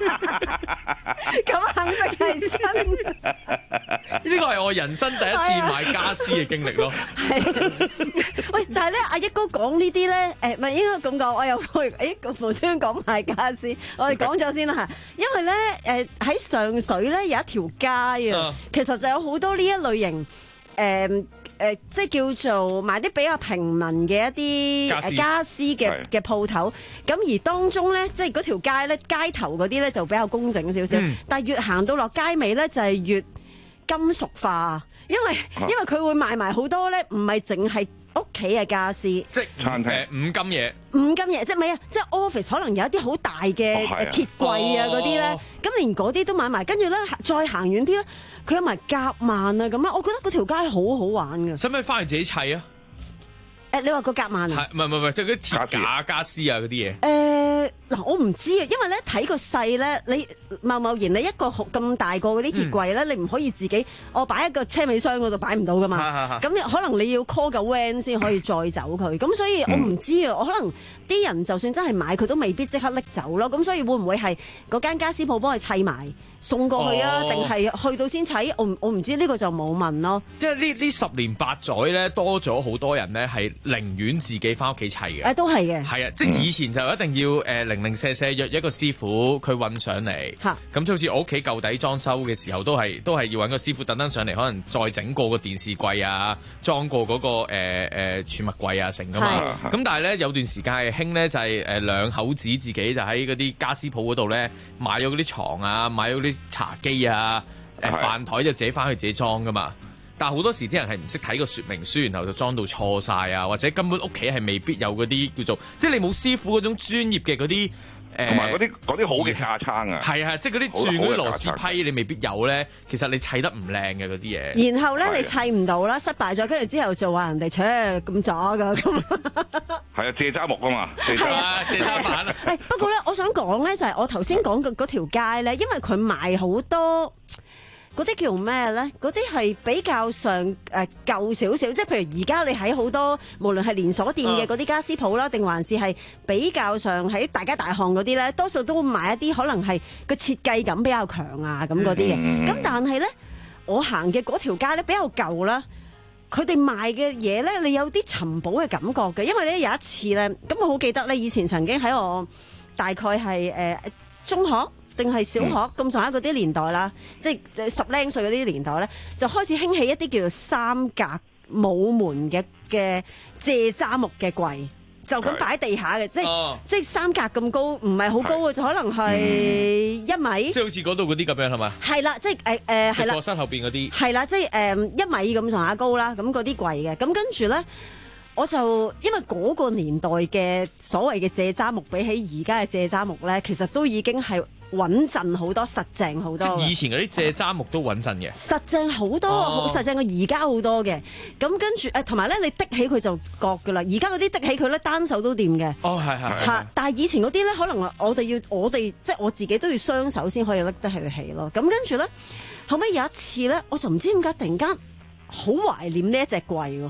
咁肯定係真嘅。 呢個係我人生第一次買家私嘅經歷咯。 係，喂，但係咧，阿一哥講呢啲咧，誒，唔係應該咁講，我又去，誒，無端講買家私，我哋講咗先啦嚇。因為咧，誒喺上水咧有一條街啊，其實就有好多呢一類型，誒。誒、呃，即係叫做賣啲比較平民嘅一啲家私嘅嘅鋪頭，咁而當中咧，即係嗰條街咧，街頭嗰啲咧就比較工整少少，嗯、但係越行到落街尾咧，就係、是、越金屬化，因為、啊、因為佢會賣埋好多咧，唔係淨係屋企嘅家私，即係餐廳五金嘢， 五金嘢，即係咪啊？即係 office 可能有一啲好大嘅鐵櫃啊嗰啲咧，咁、哦、連嗰啲都買埋，跟住咧再行遠啲咧。佢有埋夾萬啊咁啊，我覺得嗰條街好好玩㗎。 使唔使翻去自己砌啊？ 誒，你話個夾萬啊？ 係，唔係唔係，即係嗰啲鐵架家私啊嗰啲嘢。 誒，嗱，我唔知啊，因為咧睇個細咧，你貿貿然你一個咁大個嗰啲鐵櫃咧，嗯、你唔可以自己，我擺喺個車尾箱嗰度擺唔到噶嘛。咁可能你要 call 個 van 先可以再走佢。咁所以我唔知啊，我可能啲人就算真係買，佢都未必即刻拎走咯。咁所以會唔會係嗰間家私鋪幫佢砌埋？送過去啊？定係、哦、去到先砌？我我唔知，呢、呢個就冇問咯。 因為呢呢十年八載咧，多咗好多人咧係寧願自己翻屋企砌嘅。 誒，都係嘅。 係啊，即係以前就一定要誒零零舍舍約一個師傅，佢運上嚟。嚇、嗯！咁就好似我屋企舊底裝修嘅時候，都係都係要揾個師傅特登上嚟，可能再整過個電視櫃啊，裝過嗰、嗰個誒誒儲物櫃啊，成噶嘛。咁、嗯、但係咧有段時間係興咧，就係誒兩口子自己就喺嗰啲家私鋪嗰度咧買咗嗰啲床啊，買咗啲茶几啊，誒飯台就自己翻去自己裝噶嘛，但係好多時啲人係唔識睇個說明書，然後就裝到錯晒啊，或者根本屋企係未必有嗰啲叫做，即係你冇師傅嗰種專業嘅嗰啲誒， 同埋嗰啲嗰啲好嘅架撐啊， 係啊，即係嗰啲轉嗰啲螺絲批你未必有咧，其實你砌得唔靚嘅嗰啲嘢。 然後咧你砌唔到啦，失敗咗，跟住之後就話人哋切咁渣噶咁。 係啊，蔗渣木啊嘛， 係啊，蔗渣板啊。 誒，不過咧，我想講咧就係我頭先講嘅嗰條街咧，因為佢賣好多嗰啲叫咩咧？嗰啲係比較上誒舊少少，即係譬如而家你喺好多無論係連鎖店嘅嗰啲家私鋪啦，定、啊、還是係比較上喺大街大巷嗰啲咧，多數都會賣一啲可能係個設計感比較強啊咁嗰啲嘅。咁、嗯、但係咧，我行嘅嗰條街咧比較舊啦。佢哋賣嘅嘢咧，你有啲尋寶嘅感覺嘅，因為咧有一次咧，咁我好記得咧，以前曾經喺我大概係誒、呃、中學定係小學咁上下嗰啲年代啦，即係十零歲嗰啲年代咧，就開始興起一啲叫做三格冇門嘅嘅蔗渣木嘅櫃。就咁擺喺地下嘅，即係、哦、即係三格咁高，唔係好高嘅，就可能係一米。 即係好似嗰度嗰啲咁樣係嘛？係啦，即係誒誒係啦。直播室後邊嗰啲。係啦，即係誒、呃、一米咁上下高啦，咁嗰啲櫃嘅。咁跟住咧，我就因為嗰個年代嘅所謂嘅蔗渣木，比起而家嘅蔗渣木咧，其實都已經係穩陣好多，實淨好多。 以前嗰啲蔗渣木都穩陣嘅， 實淨好多，好、哦、實淨過而家好多嘅。咁跟住誒，同埋咧，你滴起佢就覺噶啦。而家嗰啲滴起佢咧，單手都掂嘅。 哦，係係嚇！但係以前嗰啲咧，可能我哋要我哋即係我自己都要雙手先可以拎得起佢起咯。咁跟住咧，後尾有一次咧，我就唔知點解突然間好懷念呢一隻櫃喎。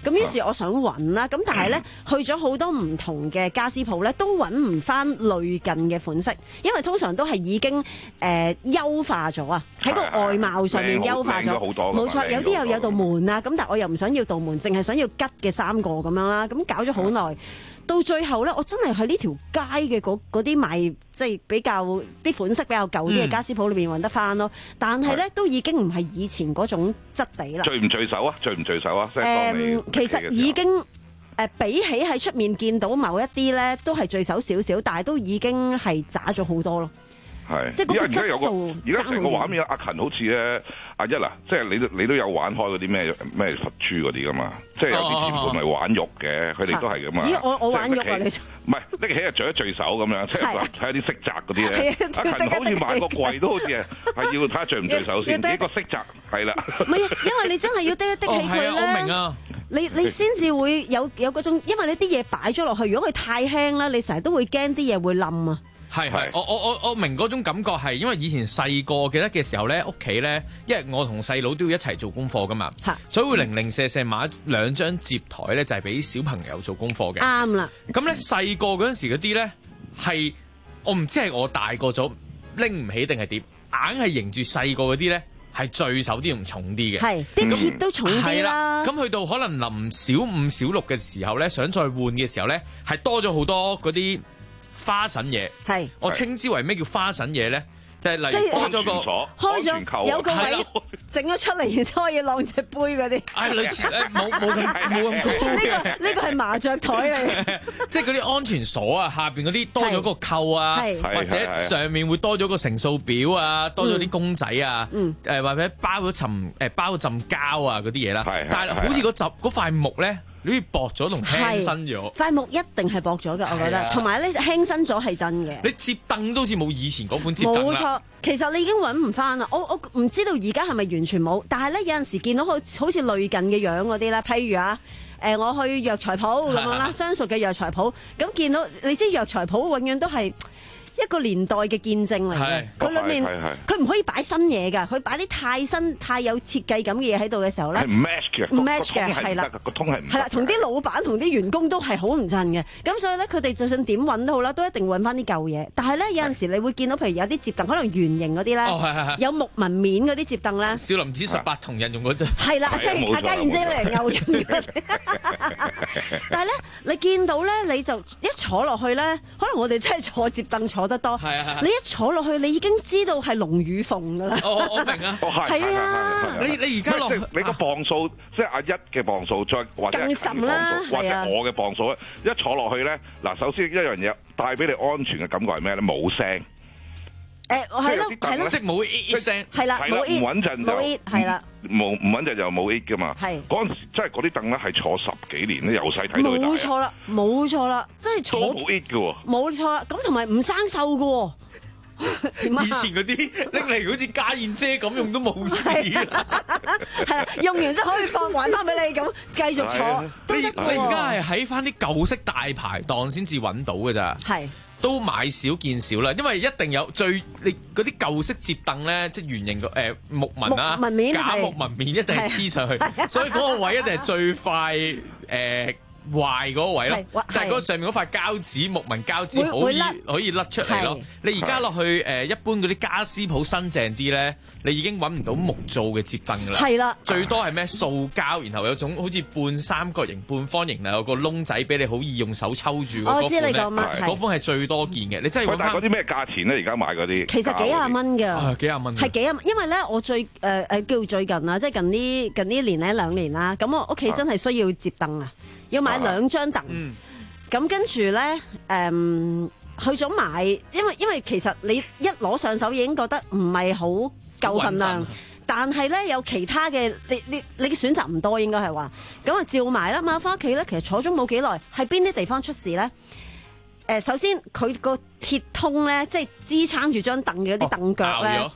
咁於是我想揾啦，咁但係咧去咗好多唔同嘅家私鋪咧，都揾唔翻類近嘅款式，因為通常都係已經誒優化咗啊，喺個外貌上面優化咗，冇錯，有啲又有道門啊，咁但係我又唔想要道門，淨係想要吉嘅三個咁樣啦，咁搞咗好耐。到最後咧，我真係喺呢條街嘅嗰嗰啲賣即係比較啲款式比較舊啲嘅家私鋪裏邊揾得翻咯。但係咧都已經唔係以前嗰種質地啦。 聚唔聚手啊？聚唔聚手啊？即係當你其實已經誒、呃、比起喺出面見到某一啲咧，都係聚手少少，但係都已經係渣咗好多咯。 係， 即係嗰個質素。 而家成個畫面，阿勤好似咧，阿一嗱，即係你都你都有玩開嗰啲咩咩佛珠嗰啲噶嘛？即係有啲前輩咪玩玉嘅，佢哋都係噶嘛。 咦，我我玩玉啊！你唔係拎起啊，聚一聚手咁樣，即係睇下啲色澤嗰啲咧。阿勤好似買個櫃都好似係係要睇下聚唔聚手先，呢個色澤係啦。 唔係，因為你真係要滴一滴起佢咧。 我明啊。 你你先至會有有嗰種，因為你啲嘢擺咗落去，如果佢太輕啦，你成日都會驚啲嘢會冧啊。 係係，我我我我明嗰種感覺係，因為以前細個記得嘅時候咧，屋企咧，因為我同細佬都要一齊做功課噶嘛，所以會零零舍舍買兩張摺台咧，就係俾小朋友做功課嘅。 啱啦。 咁咧細個嗰陣時嗰啲咧，係我唔知係我大個咗拎唔起定係點，硬係迎住細個嗰啲咧係最手啲同重啲嘅。 係啲鐵都重啲啦。 咁去到可能臨小五小六嘅時候咧，想再換嘅時候咧，係多咗好多嗰啲花神嘢，係我稱之為咩叫花神嘢咧？就係、是、例如開咗個開咗有個位整咗出嚟，然之後可以晾隻杯嗰啲。 係類似誒，冇冇咁冇咁高。 呢個呢個係麻雀台嚟， 即係嗰啲安全鎖啊，下邊嗰啲多咗個扣啊，或者上面會多咗個乘數表啊，多咗啲公仔啊，誒、嗯、或者包咗層誒包咗浸膠啊嗰啲嘢啦。但係好似嗰集嗰塊木咧，好似薄咗同輕身咗。塊木一定係薄咗㗎，我覺得。同埋咧輕身咗係真嘅。 你摺凳都好似冇以前嗰款摺凳啦。冇錯， 其實你已經揾唔翻啦。我我唔知道而家係咪完全冇，但係咧有陣時見到好好似類近嘅樣嗰啲咧，譬如啊，誒、呃、我去藥材鋪咁樣啦，相熟嘅藥材鋪，咁見到你知藥材鋪永遠都係一個年代嘅見證嚟嘅，佢裏面佢唔可以擺新嘢㗎，佢擺啲太新太有設計感嘅嘢喺度嘅時候咧， 係唔 match 嘅， 唔 match 嘅，係啦， 個通係唔係啦，同啲老闆同啲員工都係好唔襯嘅，咁所以咧佢哋就算點揾都好啦，都一定揾翻啲舊嘢。但係咧有陣時你會見到，譬如有啲摺凳，可能圓形嗰啲咧， 哦、 有木紋面嗰啲摺凳咧， 少林寺十八銅人用嗰對， 係啦，即係阿家燕姐嚟勾人嘅。但係咧你見到咧你就一坐落去咧，可能我哋真係坐摺凳坐得多。 係啊。 你一坐落去，你已經知道係龍與鳳噶啦。 我我明啊， 係啊。 你你而家落， 你個磅數，即係阿一嘅磅數，再或者更甚啦， 或者我嘅磅數咧，一坐落去咧，嗱，首先一樣嘢帶俾你安全嘅感覺係咩咧？冇聲。 誒，係咯，係咯， 即係冇 it 聲。 係啦，冇 it， 唔穩陣就冇 it，係啦。 冇唔穩陣就冇 it 噶嘛。係。嗰陣時即係嗰啲凳咧係坐十幾年咧，由細睇到大。 冇錯啦，冇錯啦，真係坐。 冇 it 嘅喎。 冇錯啦，咁同埋唔生鏽嘅喎。 以前嗰啲拎嚟好似家燕姐咁用都冇事啦， 係啦，用完之後可以放還翻俾你咁繼續坐。 你你而家係喺翻啲舊式大排檔先至揾到嘅咋？係都買少見少啦，因為一定有最你嗰啲舊式摺凳咧，即係圓形個誒木紋啊，假木紋面一定係黐上去，所以嗰個位一定係最快誒。呃壞嗰個位咯，就係嗰上面嗰塊膠紙木紋膠紙可以可以甩出嚟咯。你而家落去誒一般嗰啲家私鋪新淨啲咧，你已經揾唔到木做嘅摺凳噶啦。係啦，最多係咩塑膠，然後有種好似半三角形、半方形，有個窿仔俾你好易用手抽住嗰個。我知你講乜，嗰款係最多見嘅。你真係揾翻嗰啲咩價錢咧？而家買嗰啲其實幾廿蚊㗎， 幾廿蚊係幾廿蚊。因為咧，我最誒誒叫最近啊，即係近呢近呢年咧兩年啦，咁我屋企真係需要摺凳啊。要買兩張凳，咁、嗯、跟住咧，誒、嗯，去咗買，因為因為其實你一攞上手已經覺得唔係好夠份量，但係咧有其他嘅，你你你嘅選擇唔多，應該係話，咁啊照買啦，買翻屋企咧，其實坐咗冇幾耐，係邊啲地方出事咧？誒、呃，首先佢個鐵通咧，即係支撐住張凳嘅嗰啲凳腳咧。佢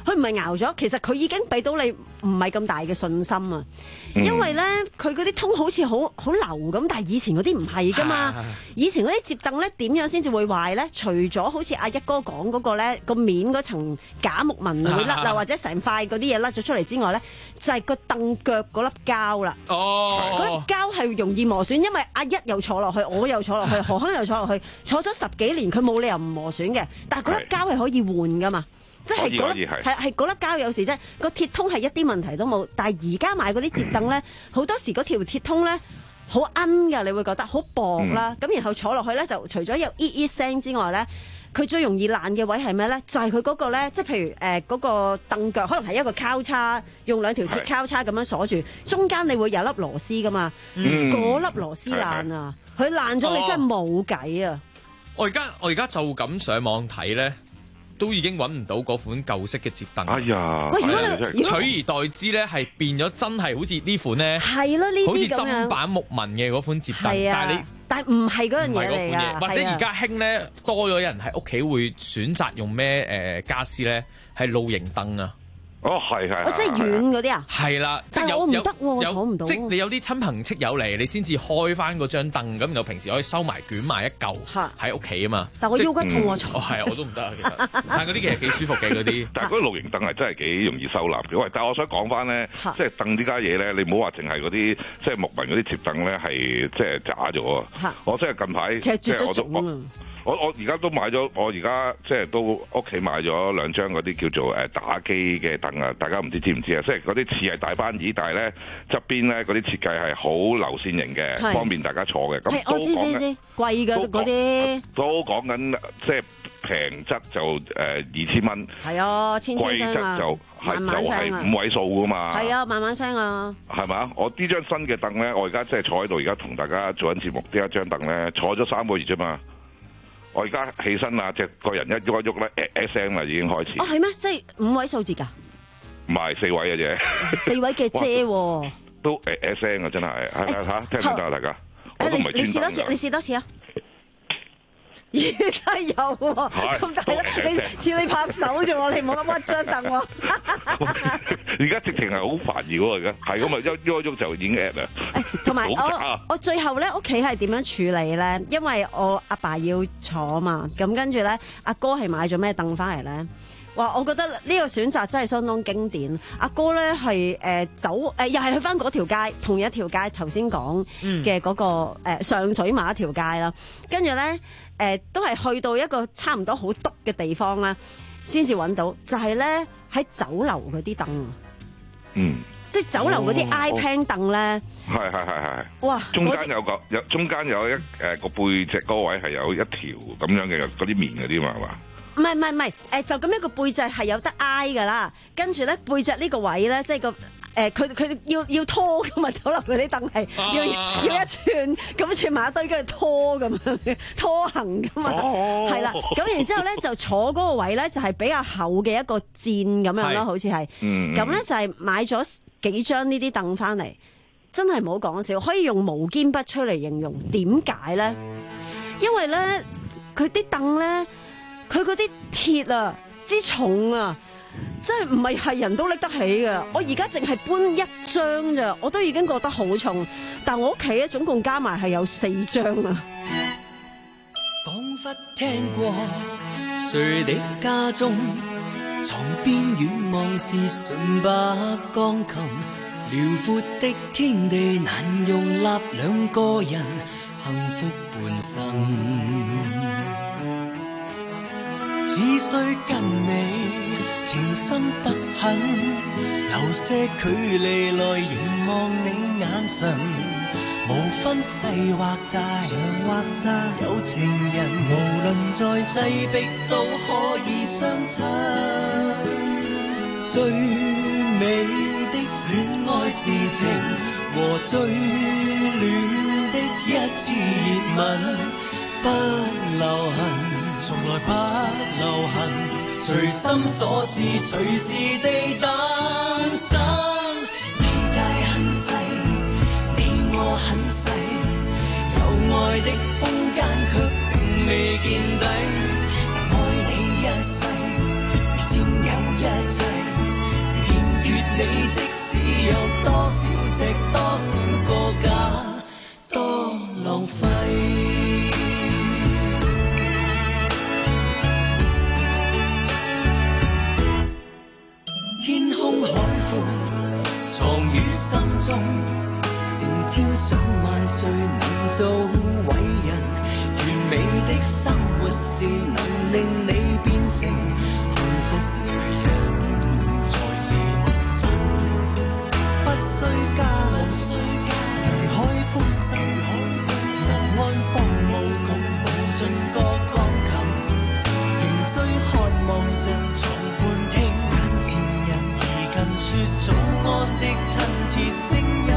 佢唔係熬咗，其實佢已經俾到你唔係咁大嘅信心啊。因為咧，佢嗰啲通好似好好流咁，但係以前嗰啲唔係噶嘛。以前嗰啲摺凳咧，點樣先至會壞咧？除咗好似阿一哥講嗰個咧，個面嗰層假木紋會甩啊，或者成塊嗰啲嘢甩咗出嚟之外咧，就係個凳腳嗰粒膠啦。 哦， 嗰粒膠係容易磨損，因為阿一又坐落去，我又坐落去，何香又坐落去，坐咗十幾年，佢冇理由唔磨損嘅。但係嗰粒膠係可以換噶嘛。即係嗰粒係係嗰粒膠有時啫，個鐵通係一啲問題都冇。但係而家買嗰啲摺凳咧，好多時嗰條鐵通咧好奀㗎，你會覺得好薄啦。咁、嗯、然後坐落去咧，就除咗有咦咦聲之外咧，佢最容易爛嘅位係咩咧？就係佢嗰個咧，即係譬如誒嗰、呃嗰個凳腳，可能係一個交叉，用兩條鐵交叉咁樣鎖住，中間你會有粒螺絲㗎嘛。嗰、嗯、粒螺絲爛啊，佢爛咗你真係冇計啊！ 我而家我而家就咁上網睇咧。都已經揾唔到嗰款舊式嘅摺凳。 哎呀！ 喂，如果你取而代之咧，係變咗真係好似呢款咧， 係咯，呢啲好似砧板木紋嘅嗰款摺凳，但係你但係唔係嗰樣嘢嚟㗎， 或者而家興咧多咗人喺屋企會選擇用咩誒傢俬咧？係露營凳啊！ 哦，係係， 哦，即係軟嗰啲啊， 係啦， 但係我唔得喎，坐唔到。 即係你有啲親朋戚友嚟，你先至開翻嗰張凳，咁然後平時可以收埋捲埋一嚿喺屋企啊嘛。 但係我腰骨痛喎，坐。 哦，係啊，我都唔得啊，其實。但係嗰啲其實幾舒服嘅嗰啲。 但係嗰啲露營凳係真係幾容易收納嘅。喂，但係我想講翻咧，即係凳呢家嘢咧，你唔好話淨係嗰啲即係木紋嗰啲摺凳咧係即係渣咗啊！我真係近排其實絕咗種啊！ 我我而家都買咗，我而家即係都屋企買咗兩張嗰啲叫做誒打機嘅凳啊！大家唔知知唔知啊？即係嗰啲似係大班椅，但係咧側邊咧嗰啲設計係好流線型嘅，方便大家坐嘅。咁我知知知，貴嘅嗰啲都講緊即係平質就誒二千蚊， 係啊，千千聲啊， 貴質就係就係五位數噶嘛。 係啊，慢慢聲啊。 係嘛？我呢張新嘅凳咧，我而家即係坐喺度，而家同大家做緊節目。呢一張凳咧，坐咗三個月啫嘛。我而家起身啦，隻個人一喐一喐咧，誒聲啦，已經開始。 哦，係咩？即係五位數字㗎？ 唔係四位嘅啫。 四位嘅啫喎。 都誒誒聲啊！真係係嚇，聽唔聽得啊？大家？我都唔係專登㗎。你試多次， 你試多次啊！咦，真係有喎！咁大粒，你似你拍手啫喎，你冇乜屈張凳喎。 而家直情係好煩擾喎，而家係咁啊，一喐一喐就已經 at 啦。 同埋我我最後咧屋企係點樣處理咧？因為我阿爸要坐嘛，咁跟住咧阿哥係買咗咩凳翻嚟咧？哇！我覺得呢個選擇真係相當經典。阿哥咧係誒走誒、呃，又係去翻嗰條街，同一條街頭先講嘅嗰個、呃、上水馬一條街啦。跟住咧誒都係去到一個差唔多好篤嘅地方啦，先至揾到，就係咧喺酒樓嗰啲凳。嗯，即係酒樓嗰啲 iPad 凳咧。 係係係係。哇！中間有個有中間有一誒個、呃、背脊嗰位係有一條咁樣嘅嗰啲棉嗰啲嘛係嘛？ 唔係唔係唔係，誒就咁一個背脊係有得挨噶啦，跟住咧背脊呢個位咧，即係個誒佢佢要要拖噶嘛，酒樓嗰啲凳係要要一串咁串埋一堆，跟住拖咁樣拖行噶嘛，係啦、哦，咁然之後咧就坐嗰個位咧就係比較厚嘅一個墊咁樣咯，好似係，咁咧就係買咗幾張呢啲凳翻嚟，真係唔好講笑，可以用無堅不摧嚟形容。點解咧？因為咧佢啲凳咧。佢嗰啲鐵啊，之重啊，真係唔係係人都拎得起嘅。我而家淨係搬一張咋，我都已經覺得好重。但我屋企咧總共加埋係有四張啊。 彷彿聽過誰的家中，床邊遠望是純白鋼琴，遼闊的天地難容納兩個人幸福半生。只需跟你情深得很，有些距離來凝望你眼神，無分細或大，長或窄，有情人無論再擠迫都可以相親。最美的戀愛事情和最暖的一次熱吻，不留痕。從來不留痕，隨心所至，隨時地誕生。世界很細，你我很細，有愛的空間卻並未見底。愛你一世，如佔有一切。 做偉人，完美的生活是能令你變成幸福女人。才是滿分，不需加論，如海般深，沉安荒蕪共無盡個鋼琴，仍需渴望着床伴聽眼前人而近說早安的親切聲音。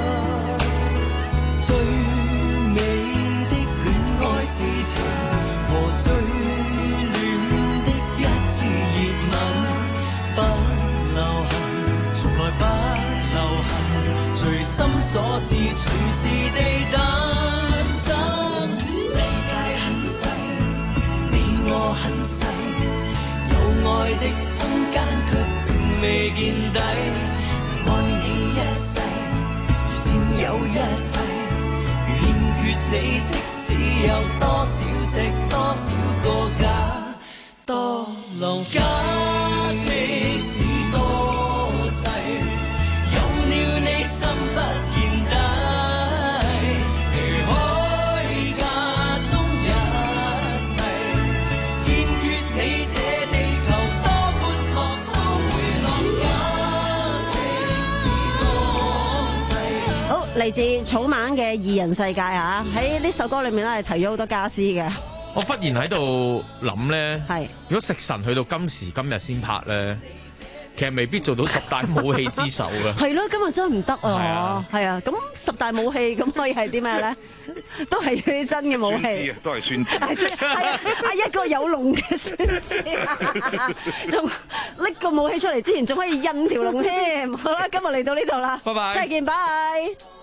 最美的戀愛事情和最暖的一次熱吻，不流行，從來不流行，隨心所至，隨時地誕生。世界很細，你我很細，有愛的空間卻並未見底。愛你一世，如佔有一切。欠缺你，即使有多少尺，多少個假，多浪假，即使多細，有了你心不見底。如海假中一切，欠缺你這地球多寬闊都會落下，即使多細。 好，嚟自草蜢嘅二人世界嚇，喺呢首歌裏面咧係提咗好多家私嘅。 我忽然喺度諗咧， 係如果食神去到今時今日先拍咧，其實未必做到十大武器之首嘅。 係咯，今日真係唔得啊！係啊，咁十大武器咁可以係啲咩咧？都係啲真嘅武器， 都係宣紙。 係啊，一個有龍嘅宣紙，仲拎個武器出嚟之前，仲可以印條龍添。好啦，今日嚟到呢度啦， 拜拜， 再見，拜。